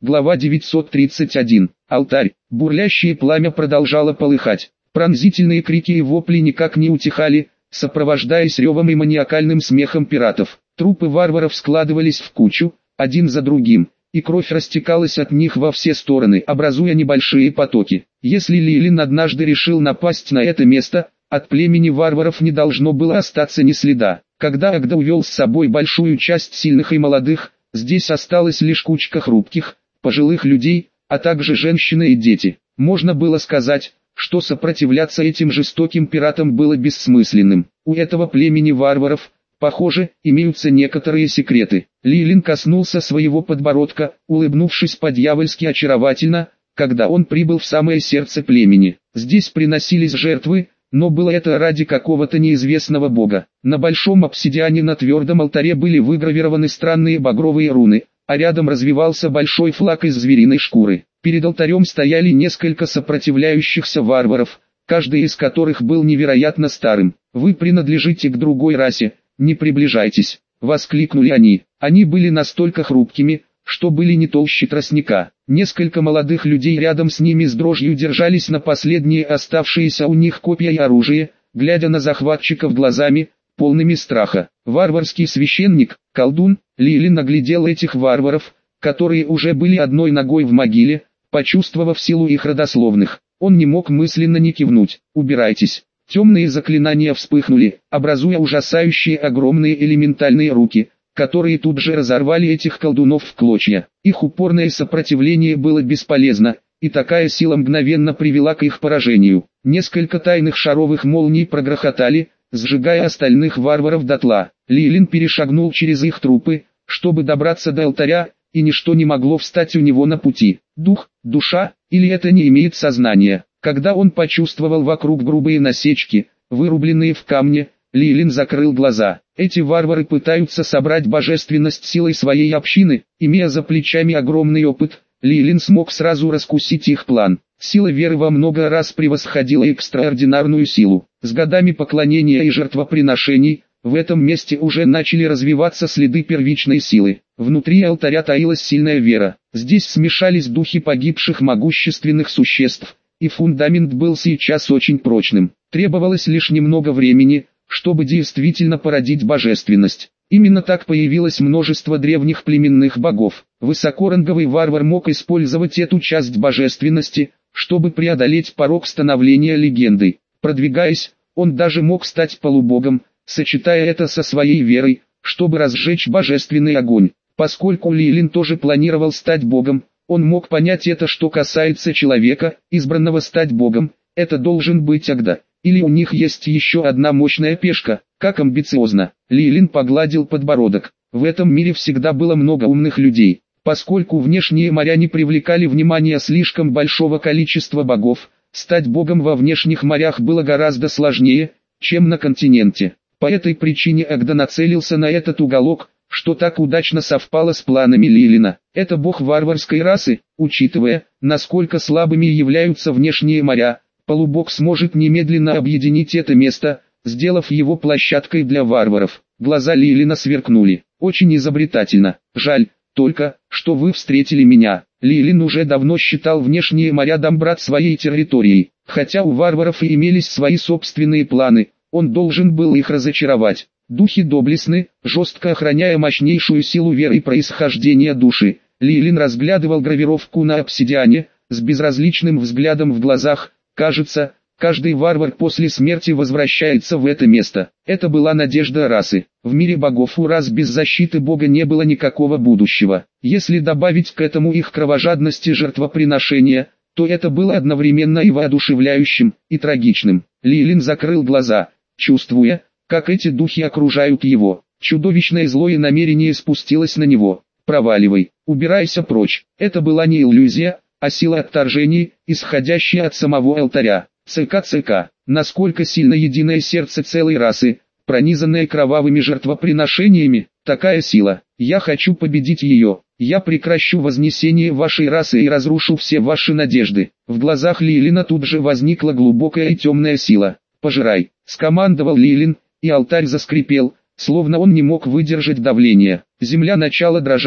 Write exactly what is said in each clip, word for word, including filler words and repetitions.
Глава девятьсот тридцать один. Алтарь. Бурлящее пламя продолжало полыхать. Пронзительные крики и вопли никак не утихали, сопровождаясь ревом и маниакальным смехом пиратов. Трупы варваров складывались в кучу, один за другим, и кровь растекалась от них во все стороны, образуя небольшие потоки. Если Лилин однажды решил напасть на это место, от племени варваров не должно было остаться ни следа. Когда Агда увел с собой большую часть сильных и молодых, здесь осталась лишь кучка хрупких, пожилых людей, а также женщины и дети. Можно было сказать, что сопротивляться этим жестоким пиратам было бессмысленным. У этого племени варваров, похоже, имеются некоторые секреты. Лилин коснулся своего подбородка, улыбнувшись по-дьявольски очаровательно, когда он прибыл в самое сердце племени. Здесь приносились жертвы, но было это ради какого-то неизвестного бога. На большом обсидиане на твердом алтаре были выгравированы странные багровые руны, а рядом развивался большой флаг из звериной шкуры. Перед алтарем стояли несколько сопротивляющихся варваров, каждый из которых был невероятно старым. «Вы принадлежите к другой расе, не приближайтесь», — воскликнули они. Они были настолько хрупкими, что были не толще тростника. Несколько молодых людей рядом с ними с дрожью держались на последние оставшиеся у них копья и оружие, глядя на захватчиков глазами, полными страха. Варварский священник, колдун, Лилин оглядел этих варваров, которые уже были одной ногой в могиле, почувствовав силу их родословных. Он не мог мысленно не кивнуть. «Убирайтесь». Темные заклинания вспыхнули, образуя ужасающие огромные элементальные руки, которые тут же разорвали этих колдунов в клочья. Их упорное сопротивление было бесполезно, и такая сила мгновенно привела к их поражению. Несколько тайных шаровых молний прогрохотали, сжигая остальных варваров дотла. Лилин перешагнул через их трупы, чтобы добраться до алтаря, и ничто не могло встать у него на пути. Дух, душа, или это не имеет сознания. Когда он почувствовал вокруг грубые насечки, вырубленные в камне, Лилин закрыл глаза. Эти варвары пытаются собрать божественность силой своей общины, имея за плечами огромный опыт. Лилин смог сразу раскусить их план. Сила веры во много раз превосходила экстраординарную силу. С годами поклонения и жертвоприношений, в этом месте уже начали развиваться следы первичной силы. Внутри алтаря таилась сильная вера. Здесь смешались духи погибших могущественных существ, и фундамент был сейчас очень прочным. Требовалось лишь немного времени, чтобы действительно породить божественность. Именно так появилось множество древних племенных богов. Высокоранговый варвар мог использовать эту часть божественности, чтобы преодолеть порог становления легендой. Продвигаясь, он даже мог стать полубогом, сочетая это со своей верой, чтобы разжечь божественный огонь. Поскольку Лилин тоже планировал стать богом, он мог понять это, что касается человека, избранного стать богом, это должен быть Агда. Или у них есть еще одна мощная пешка, как амбициозно. Лилин погладил подбородок. В этом мире всегда было много умных людей. Поскольку внешние моря не привлекали внимания слишком большого количества богов, стать богом во внешних морях было гораздо сложнее, чем на континенте. По этой причине Агда нацелился на этот уголок, что так удачно совпало с планами Лилина. Это бог варварской расы, учитывая, насколько слабыми являются внешние моря. Полубог сможет немедленно объединить это место, сделав его площадкой для варваров. Глаза Лилина сверкнули. Очень изобретательно. Жаль, только, что вы встретили меня. Лилин уже давно считал внешние моря Дамбрат своей территорией. Хотя у варваров и имелись свои собственные планы, он должен был их разочаровать. Духи доблестны, жестко охраняя мощнейшую силу веры и происхождения души. Лилин разглядывал гравировку на обсидиане, с безразличным взглядом в глазах. Кажется, каждый варвар после смерти возвращается в это место. Это была надежда расы. В мире богов у рас без защиты бога не было никакого будущего. Если добавить к этому их кровожадность и жертвоприношения, то это было одновременно и воодушевляющим, и трагичным. Лилин закрыл глаза, чувствуя, как эти духи окружают его. Чудовищное злое намерение спустилось на него. «Проваливай, убирайся прочь». Это была не иллюзия, а сила отторжения, исходящая от самого алтаря. ЦК-ЦК, насколько сильно единое сердце целой расы, пронизанное кровавыми жертвоприношениями, такая сила. Я хочу победить ее. Я прекращу вознесение вашей расы и разрушу все ваши надежды. В глазах Лилина тут же возникла глубокая и темная сила. «Пожирай», — скомандовал Лилин, и алтарь заскрипел, словно он не мог выдержать давление. Земля начала дрожать,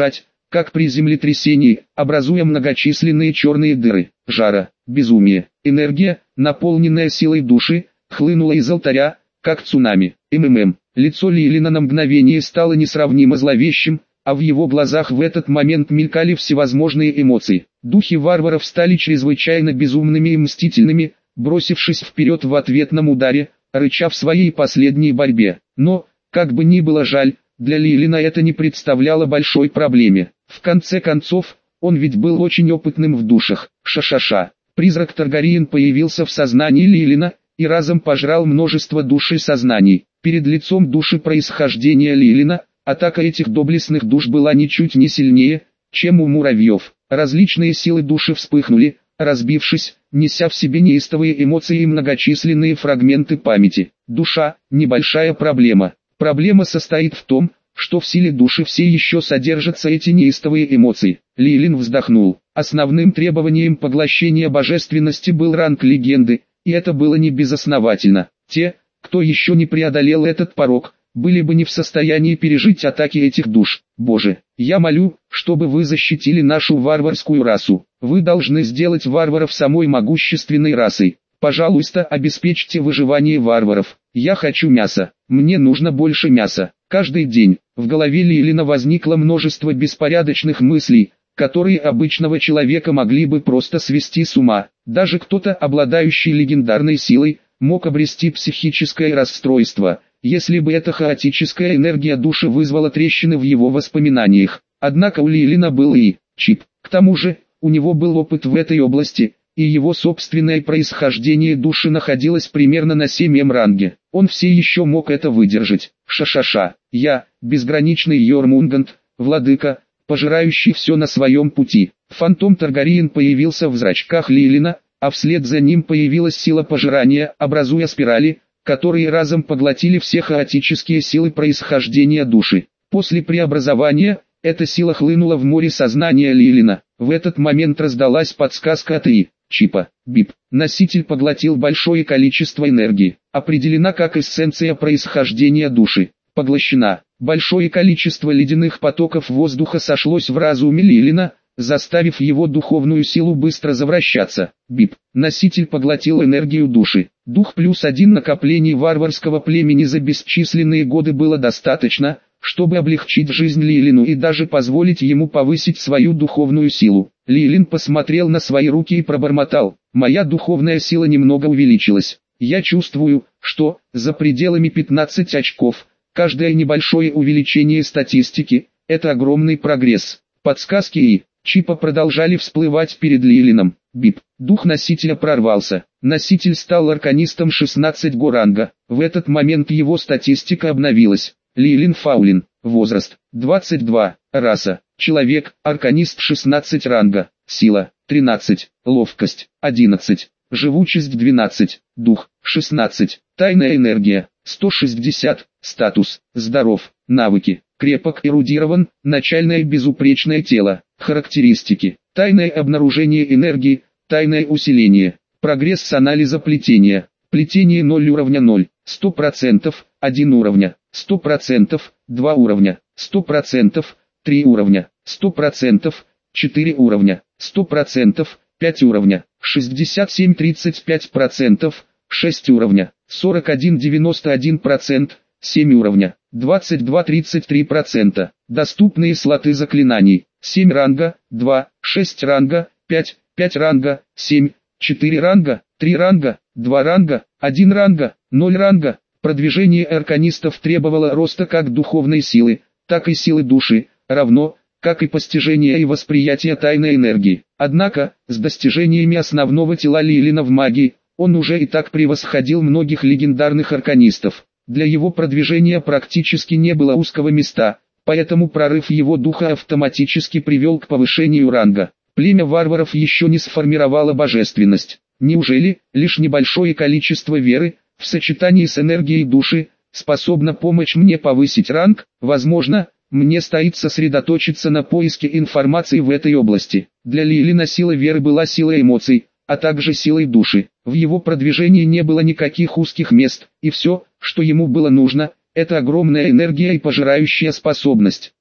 как при землетрясении, образуя многочисленные черные дыры. Жара, безумие, энергия, наполненная силой души, хлынула из алтаря, как цунами. МММ. Лицо Лилина на мгновение стало несравнимо зловещим, а в его глазах в этот момент мелькали всевозможные эмоции. Духи варваров стали чрезвычайно безумными и мстительными, бросившись вперед в ответном ударе, рыча в своей последней борьбе. Но, как бы ни было жаль, для Лилина это не представляло большой проблемы. В конце концов, он ведь был очень опытным в душах. Ша-ша-ша. Призрак Таргариен появился в сознании Лилина и разом пожрал множество душ и сознаний. Перед лицом души происхождения Лилина, атака этих доблестных душ была ничуть не сильнее, чем у муравьев. Различные силы души вспыхнули, разбившись, неся в себе неистовые эмоции и многочисленные фрагменты памяти. Душа – небольшая проблема. Проблема состоит в том, что в силе души все еще содержатся эти неистовые эмоции. Лилин вздохнул. Основным требованием поглощения божественности был ранг легенды, и это было не безосновательно. Те, кто еще не преодолел этот порог, были бы не в состоянии пережить атаки этих душ. Боже, я молю, чтобы вы защитили нашу варварскую расу. Вы должны сделать варваров самой могущественной расой. Пожалуйста, обеспечьте выживание варваров. Я хочу мяса. Мне нужно больше мяса. Каждый день в голове Лилина возникло множество беспорядочных мыслей, которые обычного человека могли бы просто свести с ума. Даже кто-то, обладающий легендарной силой, мог обрести психическое расстройство, если бы эта хаотическая энергия души вызвала трещины в его воспоминаниях. Однако у Лилина был и чип. К тому же, у него был опыт в этой области, и его собственное происхождение души находилось примерно на седьмом ранге. Он все еще мог это выдержать. Ша-ша-ша. Я, безграничный Йормунганд, владыка, пожирающий все на своем пути. Фантом Таргариен появился в зрачках Лилина, а вслед за ним появилась сила пожирания, образуя спирали, которые разом поглотили все хаотические силы происхождения души. После преобразования, эта сила хлынула в море сознания Лилина. В этот момент раздалась подсказка от И. Чипа. Бип. Носитель поглотил большое количество энергии. Определена как эссенция происхождения души. Поглощена. Большое количество ледяных потоков воздуха сошлось в разуме Лилина, заставив его духовную силу быстро завращаться. Бип. Носитель поглотил энергию души. Дух плюс один накоплений варварского племени за бесчисленные годы было достаточно, чтобы облегчить жизнь Лилину и даже позволить ему повысить свою духовную силу. Лилин посмотрел на свои руки и пробормотал: «Моя духовная сила немного увеличилась. Я чувствую, что, за пределами пятнадцати очков, каждое небольшое увеличение статистики – это огромный прогресс». Подсказки и чипа продолжали всплывать перед Лилином. Бип. Дух носителя прорвался. Носитель стал арканистом шестнадцатого ранга. В этот момент его статистика обновилась. Лилин Фаулин. Возраст двадцать два. Раса человек, арканист шестнадцать ранга. Сила тринадцать. Ловкость одиннадцать. Живучесть двенадцать. Дух шестнадцать. Тайная энергия сто шестьдесят. Статус здоров. Навыки крепок, эрудирован, начальное безупречное тело. Характеристики: тайное обнаружение энергии, тайное усиление, прогресс с анализа плетения, плетение ноль уровня ноль, сто процентов, один уровня, сто процентов, два уровня, сто процентов, три уровня, сто процентов, четыре уровня, сто процентов, пять уровня, шестьдесят семь тридцать пять процентов, шесть уровня, сорок один девяносто один процент, семь уровня, двадцать два тридцать три процента. Доступные слоты заклинаний: семь ранга, два, шесть ранга, пять, пять ранга, семь, четыре ранга, три ранга, два ранга, один ранга, ноль ранга. Продвижение арканистов требовало роста как духовной силы, так и силы души, равно, как и постижение и восприятие тайной энергии. Однако, с достижениями основного тела Лилина в магии, он уже и так превосходил многих легендарных арканистов. Для его продвижения практически не было узкого места, поэтому прорыв его духа автоматически привел к повышению ранга. Племя варваров еще не сформировало божественность. Неужели лишь небольшое количество веры, в сочетании с энергией души, способно помочь мне повысить ранг? Возможно, мне стоит сосредоточиться на поиске информации в этой области. Для Лилина сила веры была силой эмоций, а также силой души. В его продвижении не было никаких узких мест, и все, что ему было нужно, это огромная энергия и пожирающая способность.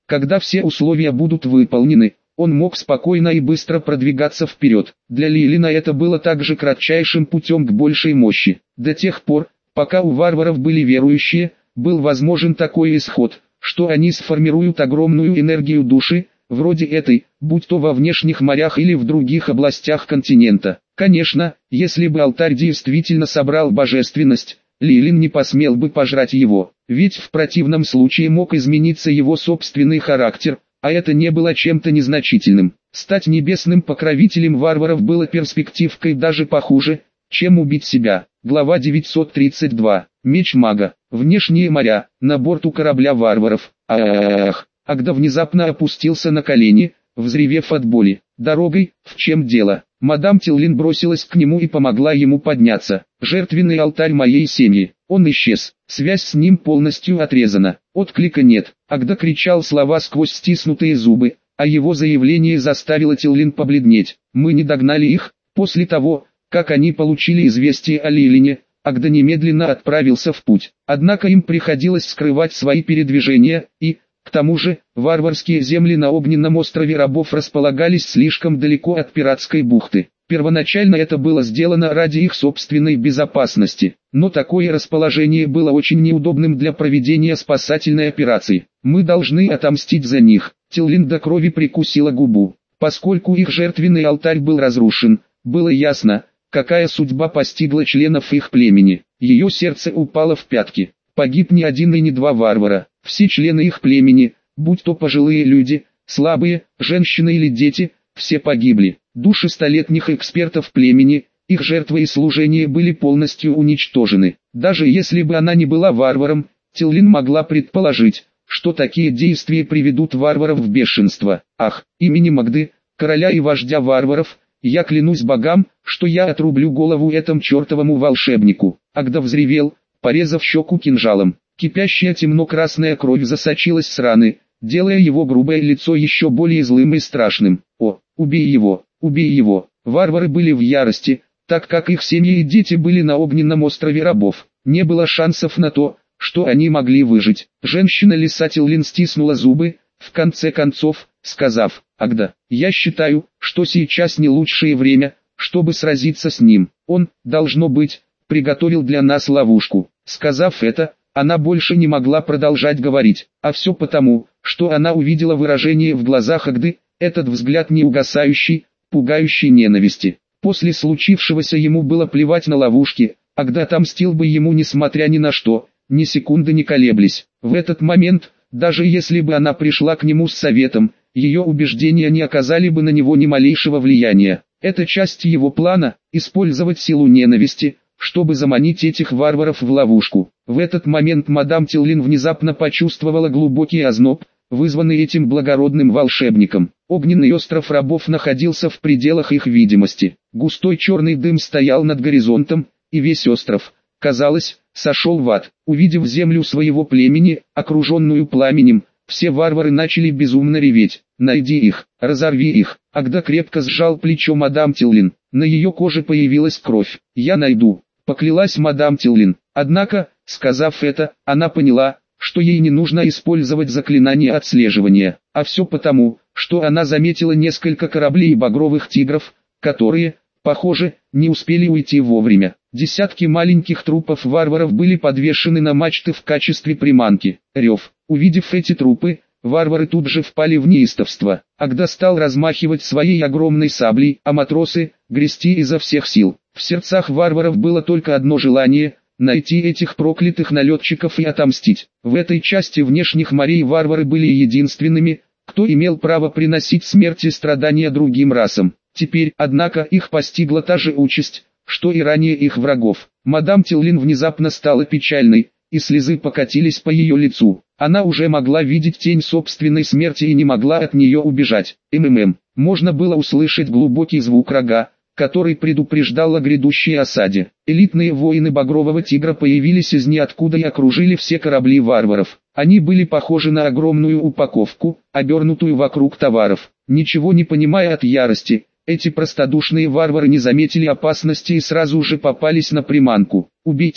Когда все условия будут выполнены, он мог спокойно и быстро продвигаться вперед. Для Лейлина это было также кратчайшим путем к большей мощи. До тех пор, пока у варваров были верующие, был возможен такой исход, что они сформируют огромную энергию души, вроде этой, будь то во внешних морях или в других областях континента. Конечно, если бы алтарь действительно собрал божественность, Лейлин не посмел бы пожрать его, ведь в противном случае мог измениться его собственный характер, а это не было чем-то незначительным. Стать небесным покровителем варваров было перспективкой даже похуже, чем убить себя. Глава девятьсот тридцать два. Меч мага. Внешние моря. На борту корабля варваров. Ах! Агда внезапно опустился на колени, взревев от боли. «Дорогой, в чем дело?» Мадам Тиллин бросилась к нему и помогла ему подняться. «Жертвенный алтарь моей семьи». Он исчез. Связь с ним полностью отрезана. Отклика нет. Агда кричал слова сквозь стиснутые зубы, а его заявление заставило Тиллин побледнеть. «Мы не догнали их». После того, как они получили известие о Лейлине, Агда немедленно отправился в путь. Однако им приходилось скрывать свои передвижения, и, к тому же, варварские земли на огненном острове рабов располагались слишком далеко от пиратской бухты. Первоначально это было сделано ради их собственной безопасности, но такое расположение было очень неудобным для проведения спасательной операции. «Мы должны отомстить за них». Тиллин до крови прикусила губу. Поскольку их жертвенный алтарь был разрушен, было ясно, какая судьба постигла членов их племени. Ее сердце упало в пятки. Погиб не один и не два варвара. Все члены их племени, будь то пожилые люди, слабые, женщины или дети, все погибли. Души столетних экспертов племени, их жертвы и служения были полностью уничтожены. Даже если бы она не была варваром, Тиллин могла предположить, что такие действия приведут варваров в бешенство. «Ах, имени Магды, короля и вождя варваров, я клянусь богам, что я отрублю голову этому чертовому волшебнику». Агда взревел, порезав щеку кинжалом. Кипящая темно-красная кровь засочилась с раны, делая его грубое лицо еще более злым и страшным. «О, убей его, убей его!» Варвары были в ярости, так как их семьи и дети были на огненном острове рабов. Не было шансов на то, что они могли выжить. Женщина-лиса Тиллин стиснула зубы, в конце концов, сказав: «Агда, я считаю, что сейчас не лучшее время, чтобы сразиться с ним. Он, должно быть, приготовил для нас ловушку». Сказав это, она больше не могла продолжать говорить, а все потому, что она увидела выражение в глазах Агды, этот взгляд неугасающий, пугающий ненависти. После случившегося ему было плевать на ловушки, Агда отомстил бы ему несмотря ни на что, ни секунды не колеблясь. В этот момент, даже если бы она пришла к нему с советом, ее убеждения не оказали бы на него ни малейшего влияния. Это часть его плана – использовать силу ненависти, чтобы заманить этих варваров в ловушку. В этот момент мадам Тиллин внезапно почувствовала глубокий озноб, вызванный этим благородным волшебником. Огненный остров рабов находился в пределах их видимости. Густой черный дым стоял над горизонтом, и весь остров, казалось, сошел в ад. Увидев землю своего племени, окруженную пламенем, все варвары начали безумно реветь. «Найди их, разорви их!» Агда крепко сжал плечо мадам Тиллин. На ее коже появилась кровь. «Я найду», — поклялась мадам Тиллин. Однако, сказав это, она поняла, что ей не нужно использовать заклинание отслеживания, а все потому, что она заметила несколько кораблей багровых тигров, которые, похоже, не успели уйти вовремя. Десятки маленьких трупов варваров были подвешены на мачты в качестве приманки. Рев. Увидев эти трупы, варвары тут же впали в неистовство. Агда стал размахивать своей огромной саблей, а матросы – грести изо всех сил. В сердцах варваров было только одно желание – найти этих проклятых налетчиков и отомстить. В этой части внешних морей варвары были единственными, кто имел право приносить смерть и страдания другим расам. Теперь, однако, их постигла та же участь, что и ранее их врагов. Мадам Тиллин внезапно стала печальной, и слезы покатились по ее лицу. Она уже могла видеть тень собственной смерти и не могла от нее убежать. МММ. Можно было услышать глубокий звук рога, который предупреждал о грядущей осаде. Элитные воины Багрового Тигра появились из ниоткуда и окружили все корабли варваров. Они были похожи на огромную упаковку, обернутую вокруг товаров. Ничего не понимая от ярости, эти простодушные варвары не заметили опасности и сразу же попались на приманку. «Убейте их!»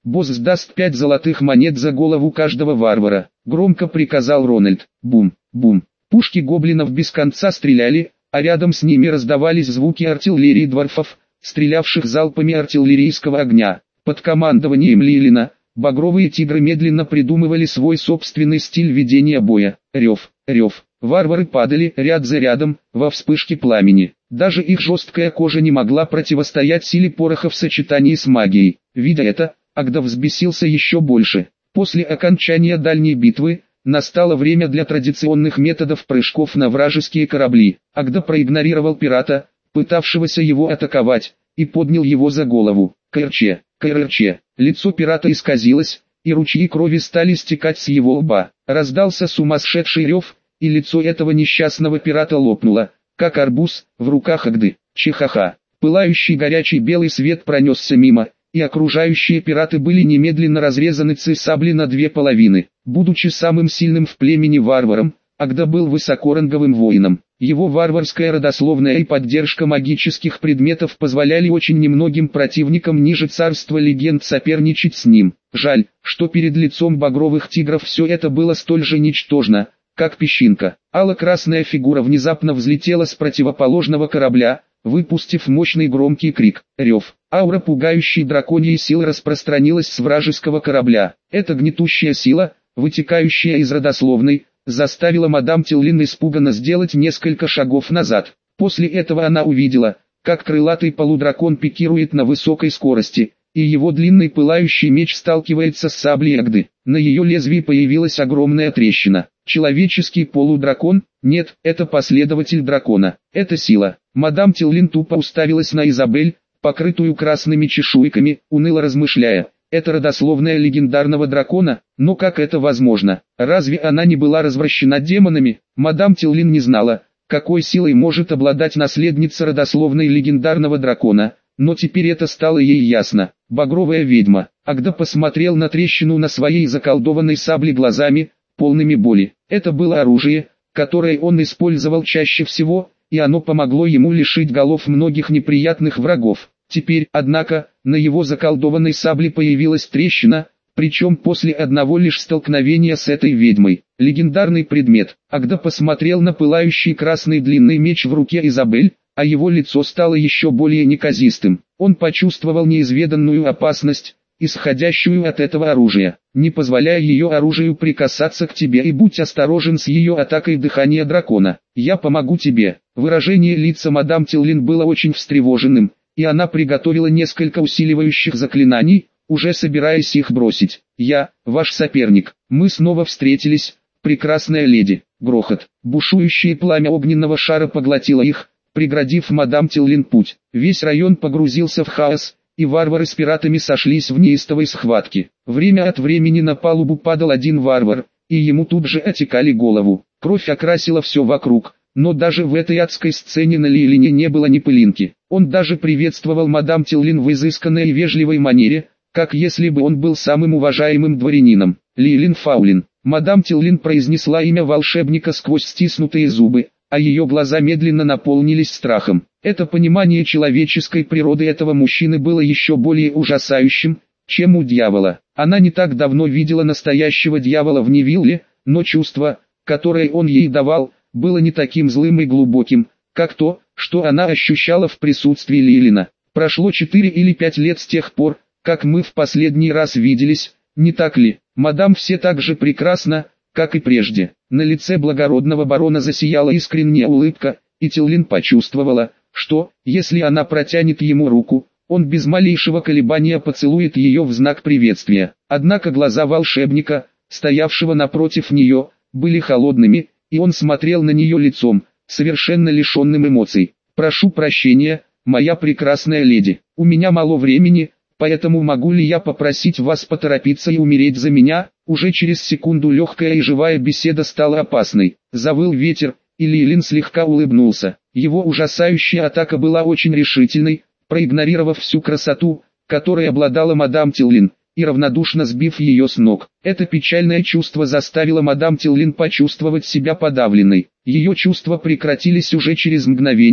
Босс даст пять золотых монет за голову каждого варвара, громко приказал Рональд. Бум, бум. Пушки гоблинов без конца стреляли, а рядом с ними раздавались звуки артиллерии дворфов, стрелявших залпами артиллерийского огня. Под командованием Лилина, багровые тигры медленно придумывали свой собственный стиль ведения боя. Рев, рев. Варвары падали ряд за рядом, во вспышке пламени. Даже их жесткая кожа не могла противостоять силе пороха в сочетании с магией. Видя это, Агда взбесился еще больше. После окончания дальней битвы, настало время для традиционных методов прыжков на вражеские корабли. Агда проигнорировал пирата, пытавшегося его атаковать, и поднял его за голову. Кэрче, кэрче. Лицо пирата исказилось, и ручьи крови стали стекать с его лба. Раздался сумасшедший рев, и лицо этого несчастного пирата лопнуло, как арбуз, в руках Агды. Чихаха. Пылающий горячий белый свет пронесся мимо, и окружающие пираты были немедленно разрезаны ци-сабли на две половины. Будучи самым сильным в племени варваром, Агда был высокоранговым воином. Его варварская родословная и поддержка магических предметов позволяли очень немногим противникам ниже царства легенд соперничать с ним. Жаль, что перед лицом багровых тигров все это было столь же ничтожно, как песчинка. Ало-красная фигура внезапно взлетела с противоположного корабля, выпустив мощный громкий крик. Рев. Аура пугающей драконьей силы распространилась с вражеского корабля. Эта гнетущая сила, вытекающая из родословной, заставила мадам Тиллин испуганно сделать несколько шагов назад. После этого она увидела, как крылатый полудракон пикирует на высокой скорости, и его длинный пылающий меч сталкивается с саблей Агды. На ее лезвии появилась огромная трещина. Человеческий полудракон? Нет, это последователь дракона. Это сила. Мадам Тиллин тупо уставилась на Изабель, покрытую красными чешуйками, уныло размышляя. Это родословная легендарного дракона, но как это возможно? Разве она не была развращена демонами? Мадам Тиллин не знала, какой силой может обладать наследница родословной легендарного дракона, но теперь это стало ей ясно. Багровая ведьма. Агда посмотрел на трещину на своей заколдованной сабле глазами, полными боли. Это было оружие, которое он использовал чаще всего, и оно помогло ему лишить голов многих неприятных врагов. Теперь, однако, на его заколдованной сабле появилась трещина, причем после одного лишь столкновения с этой ведьмой. Легендарный предмет. Агда посмотрел на пылающий красный длинный меч в руке Изабель, а его лицо стало еще более неказистым. Он почувствовал неизведанную опасность, исходящую от этого оружия. Не позволяй ее оружию прикасаться к тебе и будь осторожен с ее атакой дыхания дракона. Я помогу тебе. Выражение лица мадам Тиллин было очень встревоженным, и она приготовила несколько усиливающих заклинаний, уже собираясь их бросить. «Я, ваш соперник, мы снова встретились, прекрасная леди». Грохот. Бушующее пламя огненного шара поглотило их, преградив мадам Тиллин путь. Весь район погрузился в хаос, и варвары с пиратами сошлись в неистовой схватке. Время от времени на палубу падал один варвар, и ему тут же отекали голову. Кровь окрасила все вокруг. Но даже в этой адской сцене на Лилине не было ни пылинки. Он даже приветствовал мадам Тиллин в изысканной и вежливой манере, как если бы он был самым уважаемым дворянином. Лилин Фаулин. Мадам Тиллин произнесла имя волшебника сквозь стиснутые зубы, а ее глаза медленно наполнились страхом. Это понимание человеческой природы этого мужчины было еще более ужасающим, чем у дьявола. Она не так давно видела настоящего дьявола в Невилле, но чувство, которое он ей давал, было не таким злым и глубоким, как то, что она ощущала в присутствии Лилина. Прошло четыре или пять лет с тех пор, как мы в последний раз виделись, не так ли? Мадам все так же прекрасна, как и прежде. На лице благородного барона засияла искренняя улыбка, и Тиллин почувствовала, что, если она протянет ему руку, он без малейшего колебания поцелует ее в знак приветствия. Однако глаза волшебника, стоявшего напротив нее, были холодными, и он смотрел на нее лицом, совершенно лишенным эмоций. «Прошу прощения, моя прекрасная леди, у меня мало времени, поэтому могу ли я попросить вас поторопиться и умереть за меня?» Уже через секунду легкая и живая беседа стала опасной. Завыл ветер, и Лилин слегка улыбнулся. Его ужасающая атака была очень решительной, проигнорировав всю красоту, которой обладала мадам Тиллин, и равнодушно сбив ее с ног. Это печальное чувство заставило мадам Тиллин почувствовать себя подавленной. Ее чувства прекратились уже через мгновение,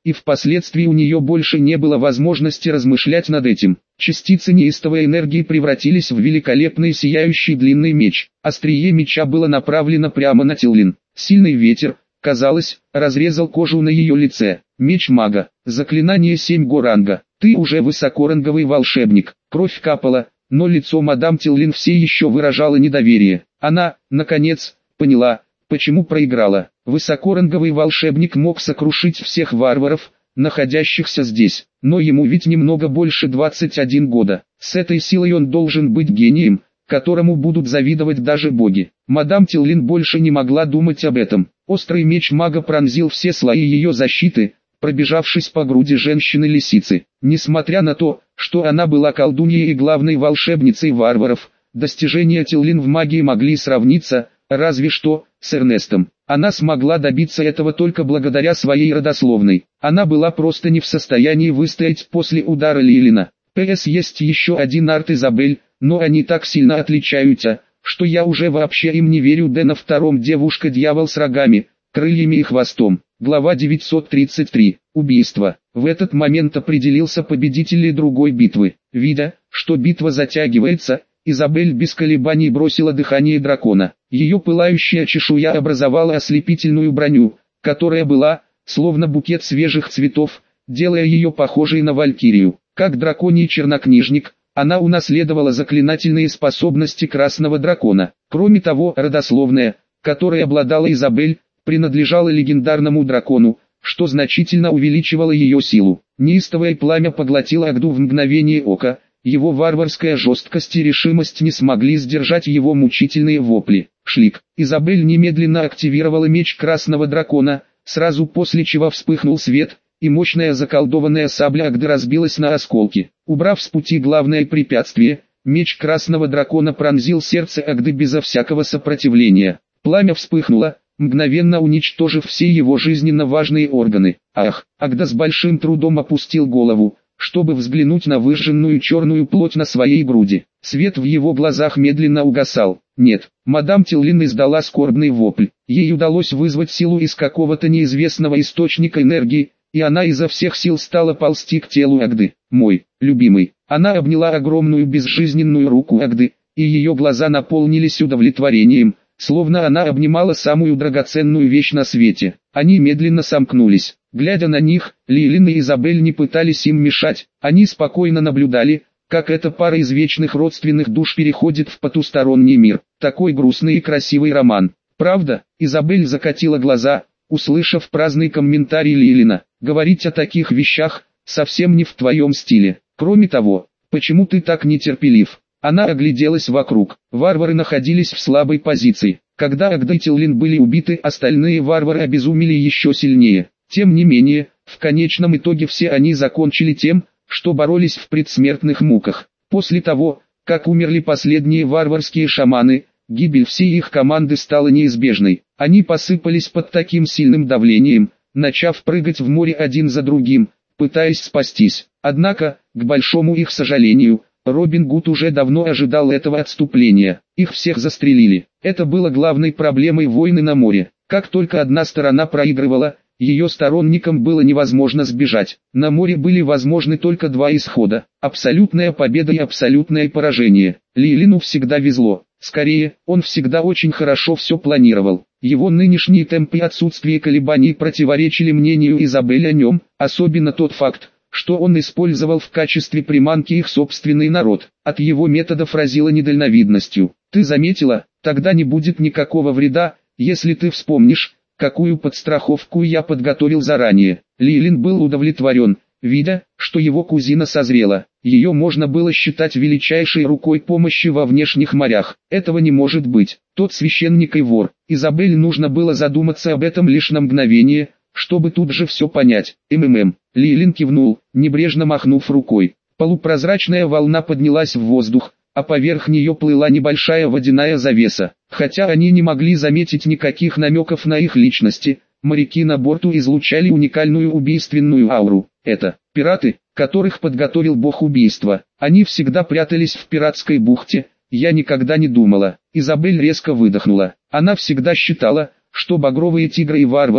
и впоследствии у нее больше не было возможности размышлять над этим. Частицы неистовой энергии превратились в великолепный сияющий длинный меч. Острие меча было направлено прямо на Тиллин. Сильный ветер, казалось, разрезал кожу на ее лице. Меч мага. Заклинание семь го ранга. Ты уже высокоранговый волшебник. Кровь капала, но лицо мадам Тиллин все еще выражало недоверие. Она, наконец, поняла, почему проиграла. Высокоранговый волшебник мог сокрушить всех варваров, находящихся здесь, но ему ведь немного больше двадцати одного года. С этой силой он должен быть гением, которому будут завидовать даже боги. Мадам Тиллин больше не могла думать об этом. Острый меч мага пронзил все слои ее защиты, пробежавшись по груди женщины-лисицы. Несмотря на то, что она была колдуньей и главной волшебницей варваров, достижения Тиллин в магии могли сравниться, разве что, с Эрнестом. Она смогла добиться этого только благодаря своей родословной. Она была просто не в состоянии выстоять после удара Лилина. ПС есть еще один арт Изабель, но они так сильно отличаются, что я уже вообще им не верю. Д на втором девушка-дьявол с рогами, крыльями и хвостом. Глава девятьсот тридцать три. Убийство. В этот момент определился победитель другой битвы. Видя, что битва затягивается, Изабель без колебаний бросила дыхание дракона. Ее пылающая чешуя образовала ослепительную броню, которая была, словно букет свежих цветов, делая ее похожей на валькирию. Как драконий чернокнижник, она унаследовала заклинательные способности красного дракона. Кроме того, родословная, которой обладала Изабель, принадлежала легендарному дракону, что значительно увеличивало ее силу. Неистовое пламя поглотило Агду в мгновение ока. Его варварская жесткость и решимость не смогли сдержать его мучительные вопли. Шлик. Изабель немедленно активировала меч красного дракона, сразу после чего вспыхнул свет, и мощная заколдованная сабля Агды разбилась на осколки. Убрав с пути главное препятствие, меч красного дракона пронзил сердце Агды безо всякого сопротивления. Пламя вспыхнуло, мгновенно уничтожив все его жизненно важные органы. Ах! Агда с большим трудом опустил голову, чтобы взглянуть на выжженную черную плоть на своей груди. Свет в его глазах медленно угасал. Нет, мадам Тиллин издала скорбный вопль. Ей удалось вызвать силу из какого-то неизвестного источника энергии, и она изо всех сил стала ползти к телу Агды. Мой, любимый. Она обняла огромную безжизненную руку Агды, и ее глаза наполнились удовлетворением, словно она обнимала самую драгоценную вещь на свете. Они медленно сомкнулись. Глядя на них, Лилин и Изабель не пытались им мешать, они спокойно наблюдали, как эта пара из вечных родственных душ переходит в потусторонний мир. Такой грустный и красивый роман. Правда? Изабель закатила глаза, услышав праздный комментарий Лилина. Говорить о таких вещах совсем не в твоем стиле. Кроме того, почему ты так нетерпелив? Она огляделась вокруг. Варвары находились в слабой позиции. Когда Агда и Тиллин были убиты, остальные варвары обезумели еще сильнее. Тем не менее, в конечном итоге все они закончили тем, что боролись в предсмертных муках. После того, как умерли последние варварские шаманы, гибель всей их команды стала неизбежной. Они посыпались под таким сильным давлением, начав прыгать в море один за другим, пытаясь спастись. Однако, к большому их сожалению, Робин Гуд уже давно ожидал этого отступления. Их всех застрелили. Это было главной проблемой войны на море. Как только одна сторона проигрывала, ее сторонникам было невозможно сбежать. На море были возможны только два исхода: абсолютная победа и абсолютное поражение. Лилину всегда везло. Скорее, он всегда очень хорошо все планировал. Его нынешние темпы и отсутствие колебаний противоречили мнению Изабель о нем, особенно тот факт, что он использовал в качестве приманки их собственный народ. От его методов разило недальновидностью. Ты заметила? Тогда не будет никакого вреда, если ты вспомнишь, какую подстраховку я подготовил заранее. Лилин был удовлетворен, видя, что его кузина созрела. Ее можно было считать величайшей рукой помощи во внешних морях. Этого не может быть. Тот священник и вор. Изабель нужно было задуматься об этом лишь на мгновение, чтобы тут же все понять. МММ. Лилин кивнул, небрежно махнув рукой. Полупрозрачная волна поднялась в воздух, а поверх нее плыла небольшая водяная завеса. Хотя они не могли заметить никаких намеков на их личности, моряки на борту излучали уникальную убийственную ауру. Это пираты, которых подготовил бог убийства. Они всегда прятались в пиратской бухте. Я никогда не думала. Изабель резко выдохнула. Она всегда считала, что багровые тигры и варвары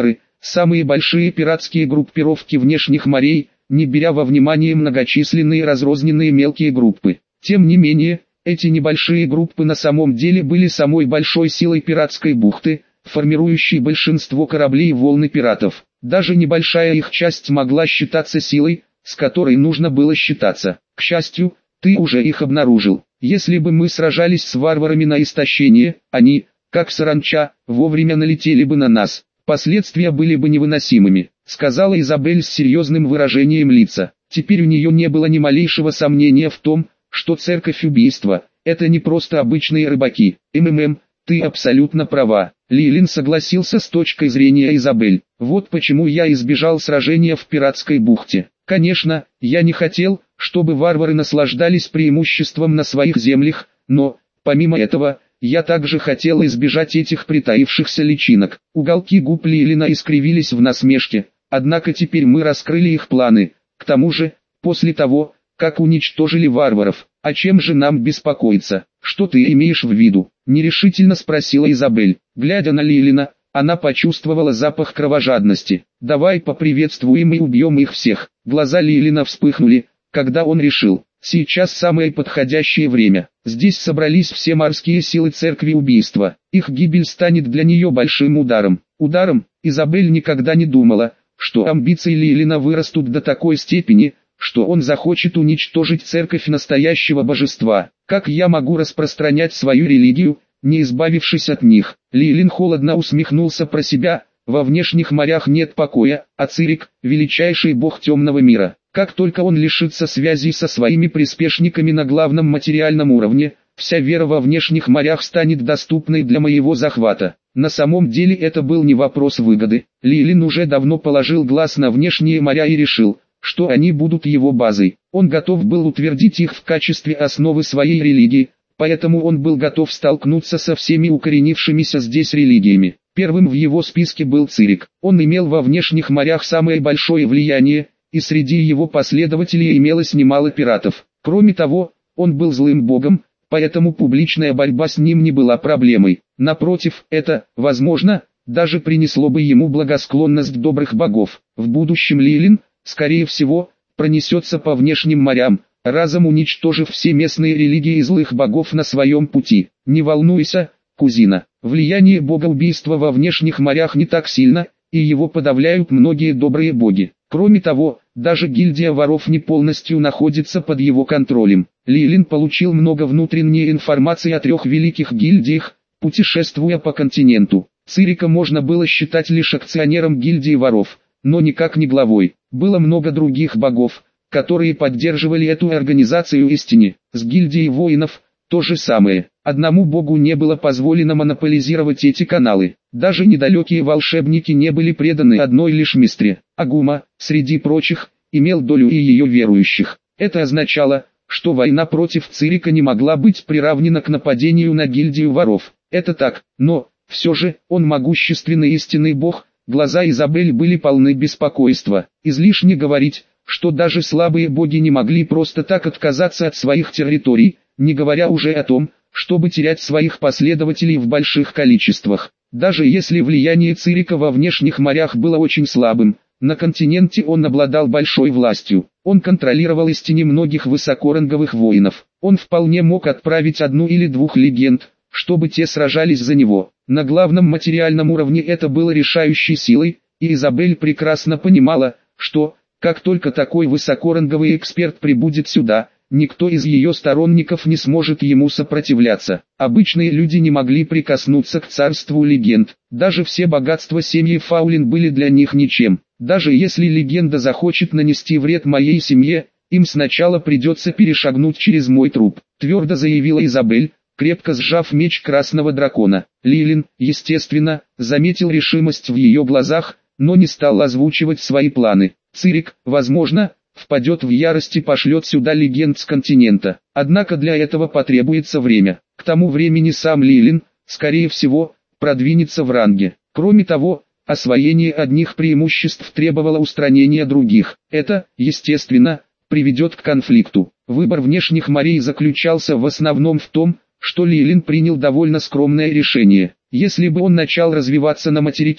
самые большие пиратские группировки внешних морей, не беря во внимание многочисленные разрозненные мелкие группы. Тем не менее, эти небольшие группы на самом деле были самой большой силой пиратской бухты, формирующей большинство кораблей и волны пиратов. Даже небольшая их часть могла считаться силой, с которой нужно было считаться. К счастью, ты уже их обнаружил. Если бы мы сражались с варварами на истощение, они, как саранча, вовремя налетели бы на нас. Последствия были бы невыносимыми, сказала Изабель с серьезным выражением лица. Теперь у нее не было ни малейшего сомнения в том, что церковь убийства – это не просто обычные рыбаки. МММ, ты абсолютно права. Лилин согласился с точкой зрения Изабель. Вот почему я избежал сражения в пиратской бухте. Конечно, я не хотел, чтобы варвары наслаждались преимуществом на своих землях, но, помимо этого, я также хотел избежать этих притаившихся личинок. Уголки губ Лилина искривились в насмешке, однако теперь мы раскрыли их планы. К тому же, после того, как уничтожили варваров, о чем же нам беспокоиться? Что ты имеешь в виду? Нерешительно спросила Изабель. Глядя на Лилина, она почувствовала запах кровожадности. Давай поприветствуем и убьем их всех. Глаза Лилина вспыхнули, когда он решил. Сейчас самое подходящее время. Здесь собрались все морские силы церкви убийства. Их гибель станет для нее большим ударом. Ударом, Изабель никогда не думала, что амбиции Лилина вырастут до такой степени, что он захочет уничтожить церковь настоящего божества. Как я могу распространять свою религию, не избавившись от них? Лилин холодно усмехнулся про себя. Во внешних морях нет покоя, а Цирик – величайший бог темного мира. Как только он лишится связи со своими приспешниками на главном материальном уровне, вся вера во внешних морях станет доступной для моего захвата. На самом деле это был не вопрос выгоды. Лилин уже давно положил глаз на внешние моря и решил, что они будут его базой. Он готов был утвердить их в качестве основы своей религии, поэтому он был готов столкнуться со всеми укоренившимися здесь религиями. Первым в его списке был Цирик. Он имел во внешних морях самое большое влияние, и среди его последователей имелось немало пиратов. Кроме того, он был злым богом, поэтому публичная борьба с ним не была проблемой. Напротив, это, возможно, даже принесло бы ему благосклонность добрых богов. В будущем Лилин, скорее всего, пронесется по внешним морям, разом уничтожив все местные религии и злых богов на своем пути. Не волнуйся, кузина, влияние бога убийства во внешних морях не так сильно, и его подавляют многие добрые боги. Кроме того, даже гильдия воров не полностью находится под его контролем. Лилин получил много внутренней информации о трех великих гильдиях, путешествуя по континенту. Цирика можно было считать лишь акционером гильдии воров, но никак не главой. Было много других богов, которые поддерживали эту организацию истине. С гильдией воинов то же самое. Одному богу не было позволено монополизировать эти каналы. Даже недалекие волшебники не были преданы одной лишь мистре. Агума, среди прочих, имел долю и ее верующих. Это означало, что война против Цирика не могла быть приравнена к нападению на гильдию воров. Это так, но, все же, он могущественный истинный бог. Глаза Изабель были полны беспокойства. Излишне говорить, что даже слабые боги не могли просто так отказаться от своих территорий, не говоря уже о том, чтобы терять своих последователей в больших количествах. Даже если влияние Цирика во внешних морях было очень слабым, на континенте он обладал большой властью. Он контролировал истине многих высокоранговых воинов. Он вполне мог отправить одну или двух легенд, чтобы те сражались за него. На главном материальном уровне это было решающей силой, и Изабель прекрасно понимала, что, как только такой высокоранговый эксперт прибудет сюда, никто из ее сторонников не сможет ему сопротивляться. Обычные люди не могли прикоснуться к царству легенд. Даже все богатства семьи Фаулин были для них ничем. Даже если легенда захочет нанести вред моей семье, им сначала придется перешагнуть через мой труп, твердо заявила Изабель, крепко сжав меч красного дракона. Лилин, естественно, заметил решимость в ее глазах, но не стал озвучивать свои планы. Цирик, возможно, впадет в ярость и пошлет сюда легенд с континента. Однако для этого потребуется время. К тому времени сам Лилин, скорее всего, продвинется в ранге. Кроме того, освоение одних преимуществ требовало устранения других. Это, естественно, приведет к конфликту. Выбор внешних морей заключался в основном в том, что Лилин принял довольно скромное решение. Если бы он начал развиваться на материке,